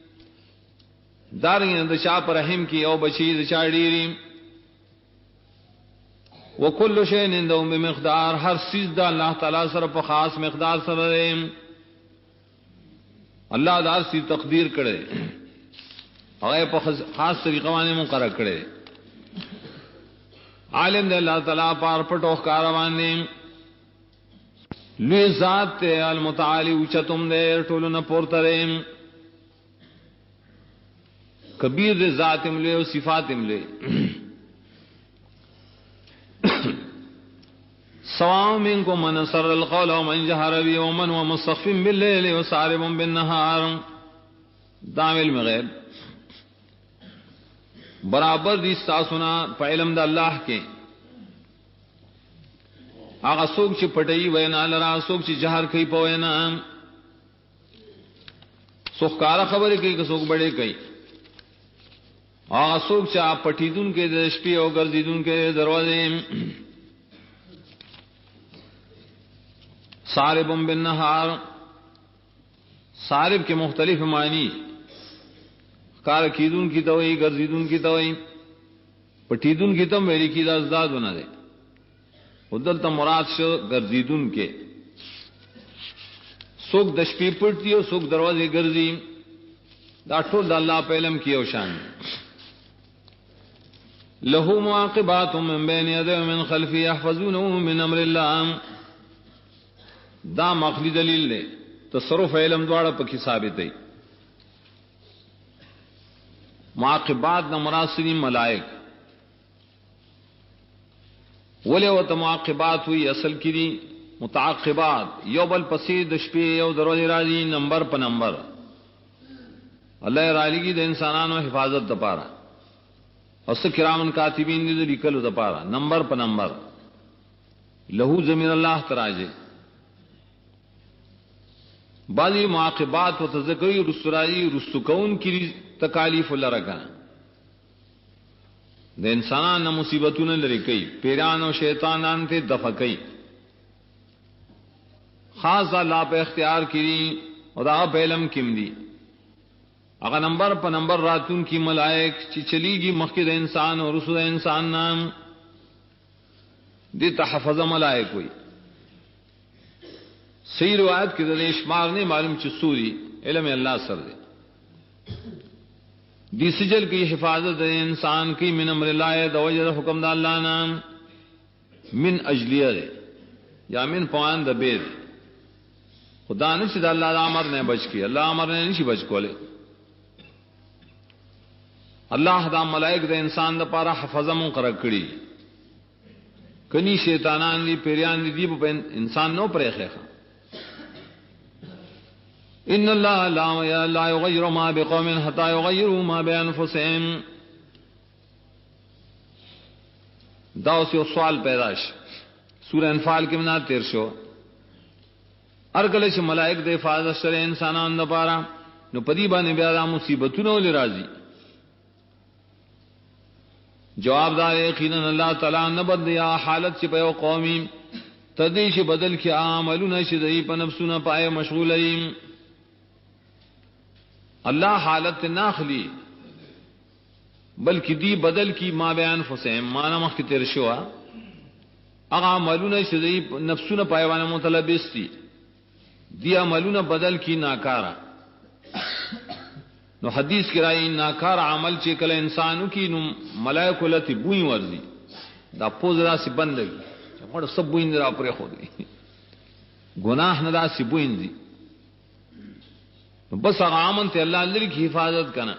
دارنګ د چا پر رحم کی او بچی د چا ډیری وکل شیء عنده بمقدار هر چیز د الله تعالی سره په خاص مقدار سره دی الله دا سی تقدیر کړي هغه په خاص طریقه باندې مقرر کړي عالم د الله تعالی پر پټو کار باندې لوی ذات تے المتعالی اوچتم دے ټولو نه پورته ریم کبیر دے ذات املے و صفات املے سواء منکم من سر القول ومن جهر به ومن هو مستخف بالليل وسارب بالنهار دا علم غیب برابر دی ساسنا په علم د الله کې هغه څوک چې پټي وینا لرا څوک چې جهر کوي په وینا څوک کار خبرې کوي که څوک بڑے کوي هغه څوک چې پټیدون کې د شپې او ګرځیدون کې دروازې ساربم بالنهار سارب کے مختلف معنی کار کیدون کی توئی ګرځیدون کی توئی پټیدون کی تم ویری کی ازداد بنا دے ودلتا مراد شو ګرځیدون کې څوک د شپې پټي او څوک دروازې ګرځي دا ټول د الله په علم کې او شان له معاقبات من بين يديه ومن خلفه يحفظونه من امر الله دا مخلی دلیل دی تصرف علم دواړه پکې ثابت دی معاقبات نہ مراسلی ملائک ولے و معاقبات ہوئی اصل کی دی متعاقبات یو بل پسی د شپې یو دروازه راځي نمبر په نمبر الله رالی کی د انسانانو حفاظت د پاره اس کرامن کاتبین دې لیکلو د پاره نمبر په نمبر له زمین الله تراجه بعضی معاقبات و تذکری رسرائی رستکون کی تکالیف لرکا د انسانان مصیبتونه لري کوي پیران او شیطانان ته دفع کوي خاص الله په اختیار کړي او دا په علم کې مدي هغه نمبر په نمبر راتون کی ملائک چې چلیږي مخکې د انسان او رسول انسان نام دي تحفظ ملائک وي صحیح روایت کې د شمار نه معلوم چې سوري علم الله سره دی دی سجل کی حفاظت انسان کی من امر اللہ د وجه حکم د الله نام من اجلیه یا من پوان د بيد خدا نه چې د الله د امر نه بچ کی الله امر نه نشي بچ کوله الله دا ملائک د انسان د پاره حفظه مقرر کړي کني شیطانان دی پیریان دی په انسان نو پرې خېخه ان الله لا يغير ما بقوم حتى يغيروا ما بانفسهم دا اوس یو سوال پیدا شي سورہ انفال کې منا 13 ارکل چې ملائک د حفاظت سره انسانان د پاره نو پدی باندې بیا د مصیبتونو ولې راځي؟ جواب دار یقینا الله تعالی نه بدیا حالت چې په یو قومي تدې چې بدل کې عملونه چې دای په نفسونه پای مشغولین. اللہ حالت ناخلی بلکہ دی بدل کی ما بیان فسیم مانا مخ کی تیر شوا اغا عملون شدی نفسون پایوانا مطلبیس تی دی عملون بدل کی ناکارا. نو حدیث کی رائی ناکار عمل چے کل انسانو کی نو ملائکو لتی بوئی ورزی دا پوز دا سی بندگی مڑ سب بوئن دا پرے خود گئی گناہ ندا سی بوئن دی بس عامن تے اللہ لری کی حفاظت کنا.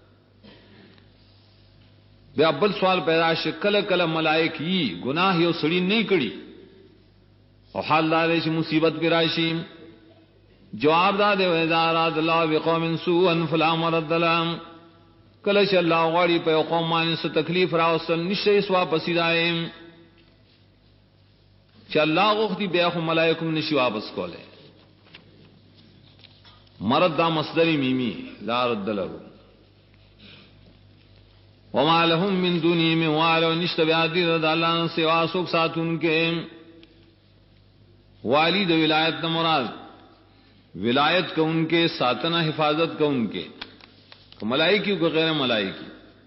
بیا بل سوال پیدا شے کل کل ملائک یہ گناہ یو سڑی نہیں کڑی اور حال دارے چھ مصیبت پہ راشی. جواب دا دے وَإِذَا أَرَادَ اللَّهُ بِقَوْمٍ سُوءًا فَلَا مَرَدَّ لَهُ کل چھ اللہ غاڑی پہ قوم مانے سے تکلیف راوصل نشتے اس واپسی دائیں چھ اللہ غختی بیاخو ملائکم نشی واپس کولے. مرد دا مصدری میمی لا رد له وما لهم من دونی من والو نشت بیادی رد اللہ سوا سوک ساتھ ان کے والی دا ولایت دا مراد ولایت کا ان کے ساتنا حفاظت کا ان کے ملائکی کو غیر ملائکی.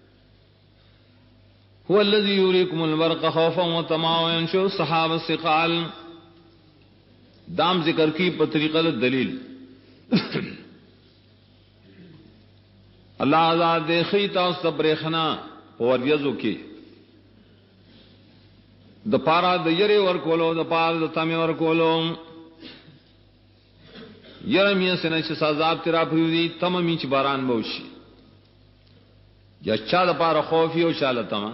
هو الذي يريكم البرق خوفا وطمعا وينشر السحاب الثقال دام ذکر کی بطریقہ دلیل اللہ آزاد دیکھی تا اس برخنا وریزو کی د پارا د یری ور کولو د پار د تمی ور کولو یرمی سنه چې سازاب تیرا پریدي تم میچ باران بوشي یا چا د پار خوف یو شاله تما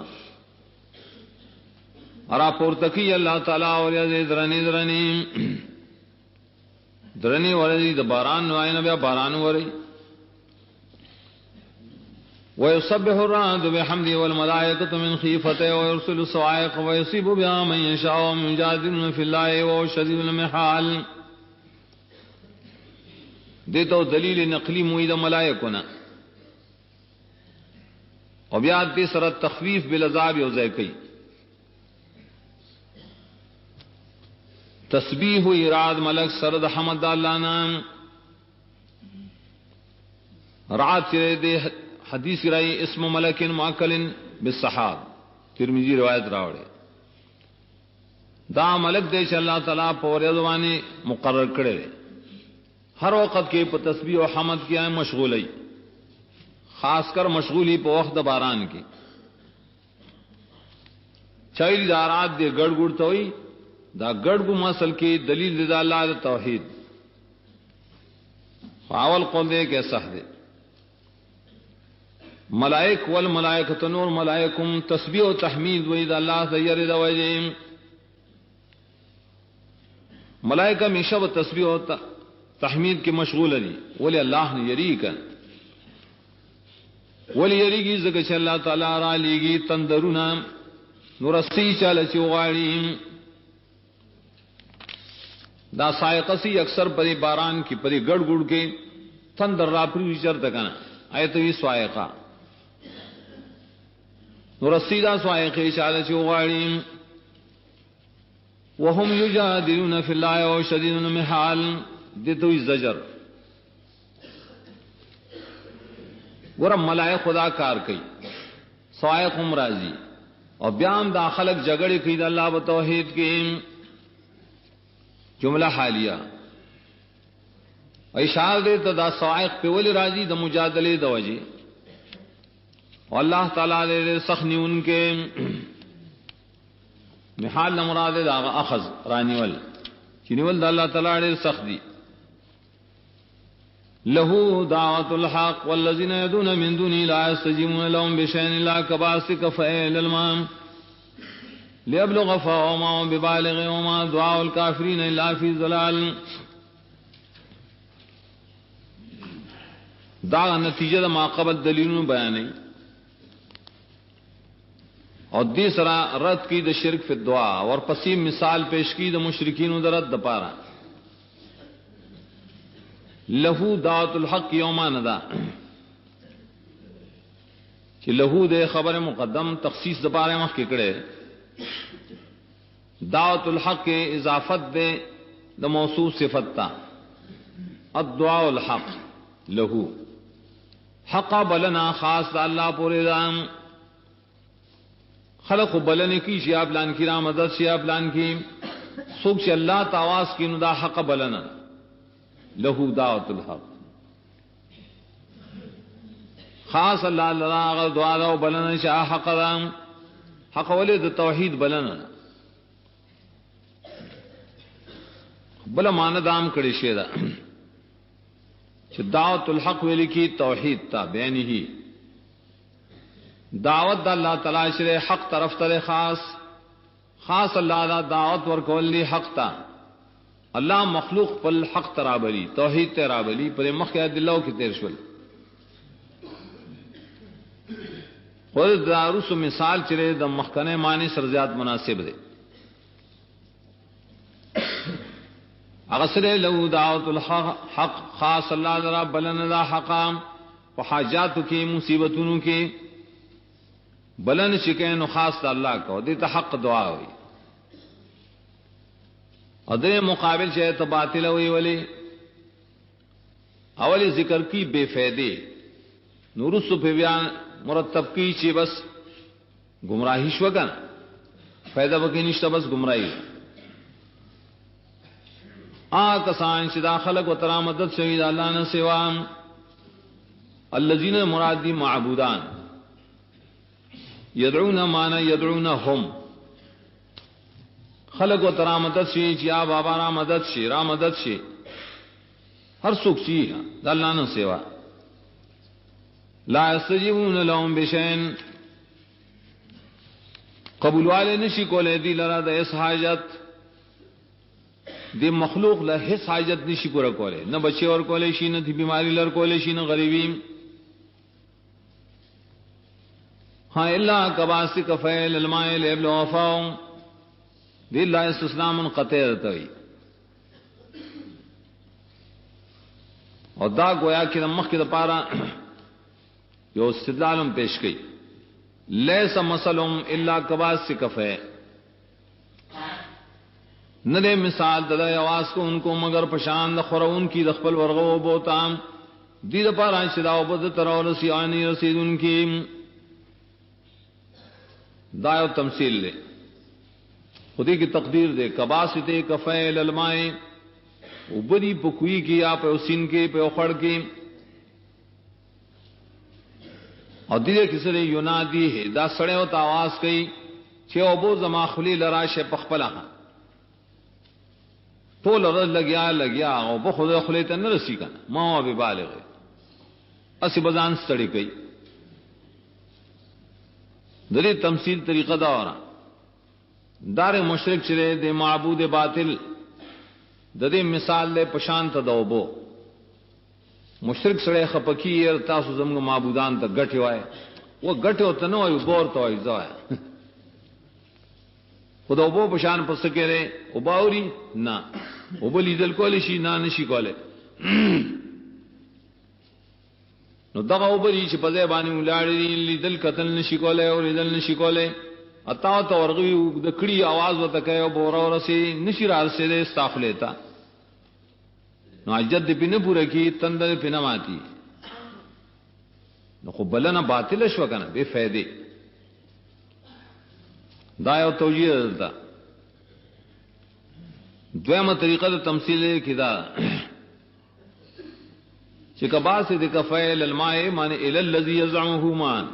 ارا پورتکی اللہ تعالی اور یز درنی درنی ورزی د باران نوای نبی باران وری ويسبح الرعد بحمده والملائكة من خيفته ويرسل الصواعق ويصيب بها من يشاء ومن يجادل في الله وهو شديد المحال. دیتا دلیل نقلی موید ملائکونا اور بیاد تی سر تخفیف بالعذاب یوزیکی تسبیح و اراد ملک سرد حمد اللہ نام رعاد چرے دے حدیث رائی اسم ملک معکل بالصحاب ترمذی روایت راوڑے دا ملک دے چ اللہ تعالی پوریدوانی مقرر کرے ہر وقت کے پہ تسبیح و حمد کیا ہے مشغولی خاص کر مشغولی پہ وقت باران کی چائلی دارات دے گڑ گڑ توئی دا گڑ گو مسل کی دلیل دا اللہ دا توحید اول قول دے کہ صح دے ملائک والملائکۃ نور ملائکم تسبیح و تحمید و اذا اللہ سیر دا وجہ ملائکہ ہمیشہ و تسبیح و تحمید کے مشغول علی ولی اللہ نے یری کن ولی یری کی زکچ اللہ تعالی را لیگی تندرونا نورسی چال چوغاڑی دا سائقسی اکثر پری باران کی پری گڑ گڑ کے تندر را پری چرتا کنا آیتوی سائقہ نورسی دا سائقی چال چوغاڑی وهم یجادلون فی اللہ و شدید المحال دیتوی زجر ورم ملائک خدا کار کئی سوائق راضی اور بیام دا خلق جگڑے کی دا اللہ بتوحید کی جملہ حالیہ اشار دے تا دا سوائق پہ ولی راضی دا مجادلے دا وجہ اور اللہ تعالیٰ دے سخنی ان کے محال نمراد دا اخذ رانیول چنیول دا اللہ تعالیٰ دے سخت دی له دعوت الحق والذين يدعون من دونه لا يستجيبون لهم بشيء الا كباسط كفيه الى الماء ليبلغ فاه وما ببالغ وما دعاء الكافرين الا في ضلال. دا نتیجہ ما قبل دلیل بیان ہے اور دوسرا رد کی شرک فی الدعاء اور پسیم مثال پیش کی مشرکین رد پارا لہو دعوت الحق یومان دا کہ لہو دے خبر مقدم تخصیص دبارے مخ کے کڑے دعوت الحق کے اضافت دے دا موصوف صفت تا الدعاء الحق لہو حق بلنا خاص دا اللہ پورے دام خلق بلنے کی شیاب لان کی رام مدد شیاب لان کی سوک سے اللہ تاواز کی ندا حق بلنا لہو دعوت الحق خاص اللہ اللہ دعا دا بلنا شاہ حق دام حق ولید توحید بلنا بلا ماندام کڑی شیدہ دعوت الحق ویلی کی توحید تا بینی ہی دعوت دا اللہ تعالی شرے حق طرف تلے خاص اللہ دا دعوت ورکولی حق تا اللہ مخلوق پل حق ترابلی توحید ترابلی پر مخیہ دلو کی تیرشول خود داروس و مثال چرے دا مخکنے معنی سرزیات مناسب دے اغسر لہو دعوت الحق خاص اللہ ذرا بلن دا حقام وحاجات کی مصیبتوں کی بلن شکین خاص اللہ کو دیتا حق دعا ہوئی ادھر مقابل شہت باطل ہوئی ولی اولی ذکر کی بے فیدے نورس پہ بیان مرتب کی چی بس گمراہی شوگن فیدہ بکی نشتا بس گمراہی کسان شدا خلق و ترا مدد شوید اللہ نے سوام الذین مرادی معبودان یدعون مانا یدعون ہم خلق و ترا مدد شوید چیا بابا را مدد شی را مدد شی ہر سکھ چی اللہ نے سوا لا یستجیبون لهم بشین قبول والے نشی کو لے دی لرا دا اس حاجت دی مخلوق لا حس حاجت نشی کو رکولے نہ بچے اور کولے شی نہ دی بیماری لر کولے شی نہ غریبی ہاں اللہ کباسی کفیل المائل ابل وفاؤں دی اللہ استسلام منقطع رتوی اور دا گویا کہ نمخ کی دا پارا جو استدلالم پیش گئی لیس مسلم اللہ کباسی کفیل ندے مثال ددا آواز کو ان کو مگر پشان خورون کی دخل ورغو بوتام دید پارا شدا بد ترو رسیانی رسید ان کی دایو تمثیل لے خودی کی تقدیر دے کباستے کفیل المائے ابری پکوئی کی آپ سین کے پہ اخڑ کے اور دیدے کسی نے یونادی ہے دا سڑے ہوتا آواز کئی چھے ابو زما خلی لراش پخپلا طول رد لگیا او بخود خلیتا نرسی کنا ماں بی بالغ اسی بزان سڑی کئی دری تمثیل طریقہ دورا دار مشرک چرے دے معبود باطل دے مثال دے پشانت دوبو مشرک سڑے خپکی تاسو زمگ معبودان تا گٹھ ہوئے وہ گٹھ ہوتا نو بور تو زوائے خدا اوبو پشان پس کے رے اوباوری نہ اوبلی دل کولے شی نہ نشی کولے نو دغه اوبلی چې په ځای باندې ولاړی لیدل قتل نشی کولے او لیدل نشی کولے اتا تو ورغوی د کړي आवाज وته کوي او بور ورسی نشی رال سے استاف لیتا نو اجد پینه پوره کی تندر پینه ماتی نو خو بلنه باطل شو کنه بے فائدې دا یو توجیه ده دویمه طریقه د تمثیل کې دا چې کبا سے د کفیل الماء معنی ال الذي يزعمه مان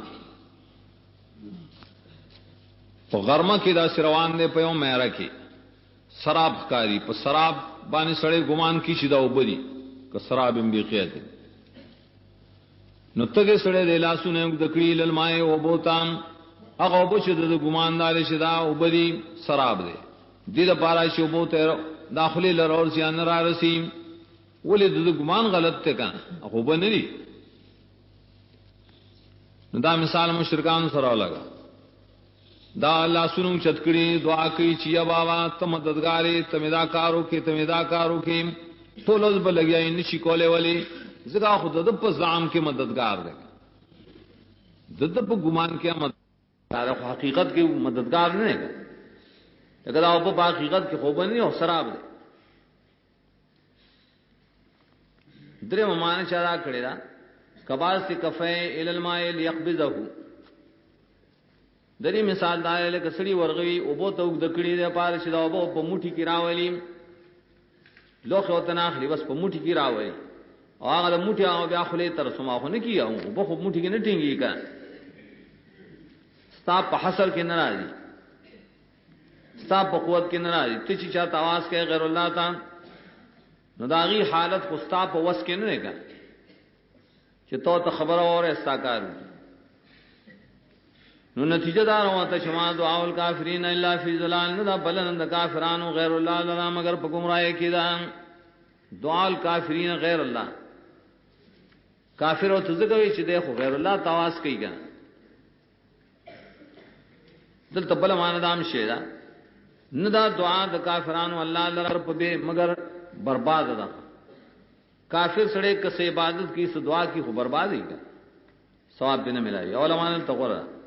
په غرمه کې دا سروان دی په یو مېره کې سراب کاری په سراب باندې سړی ګمان کی چې دا وبدي که سراب هم بقیت نو تګه سړی د لاسونه د کړي الماء او بوتام هغه وبو چې د ګماندار شدا وبدي سراب دی دې د پارا شی وبو ته داخلي لرور ځان را رسیم ولې د ګمان غلط ته کنه خو بنري نو دا مثال مشرکان سره لگا دا اللہ سنو چتکڑی دعا کی چیا بابا تم مددگارے تمدا کارو کے ټول اوس به لګیا نشي کولای ولی زګه خود د په ځام کې مددگار دی د په ګمان کې مددگار حقیقت کې مددگار نه دی اگر او په حقیقت کې خوب نه او سراب دی درې معنی چا کړی دا کباس کفه ال الماء ليقبضه درې مثال دا لکه سړي ورغوي او بو ته د کړي د پاره شي دا او په موټي کې راولي لوخه وته ناخلي بس په موټي کې راولي او هغه د موټي او بیا خلې تر سماخو نه کیو په خو موټي کې نه ټینګي کا ستا په حصر کې ناراضي ستا په قوت کې ناراضي ته چې چاته आवाज کوي غیر الله تعالی نو داغي حالت خو ستا په وس کې نه کا چې ته خبره اوره استاکار نو نتیجه دا راوته شما دعاء الکافرین الا فی ظلال نو دا بلند کافرانو غیر الله لرا مگر په گمراهی کې دا دعاء الکافرین غیر الله کافر او تزګوي چې د غیر الله تواس کوي ګا دلته بل مان دام شه دا نه دا دعا د کافرانو الله لرا په به مگر برباد ده کافر سړی کسه عبادت کی سو دعا کی خو بربادی کا ثواب دې نه ملایي علماء ته غوړه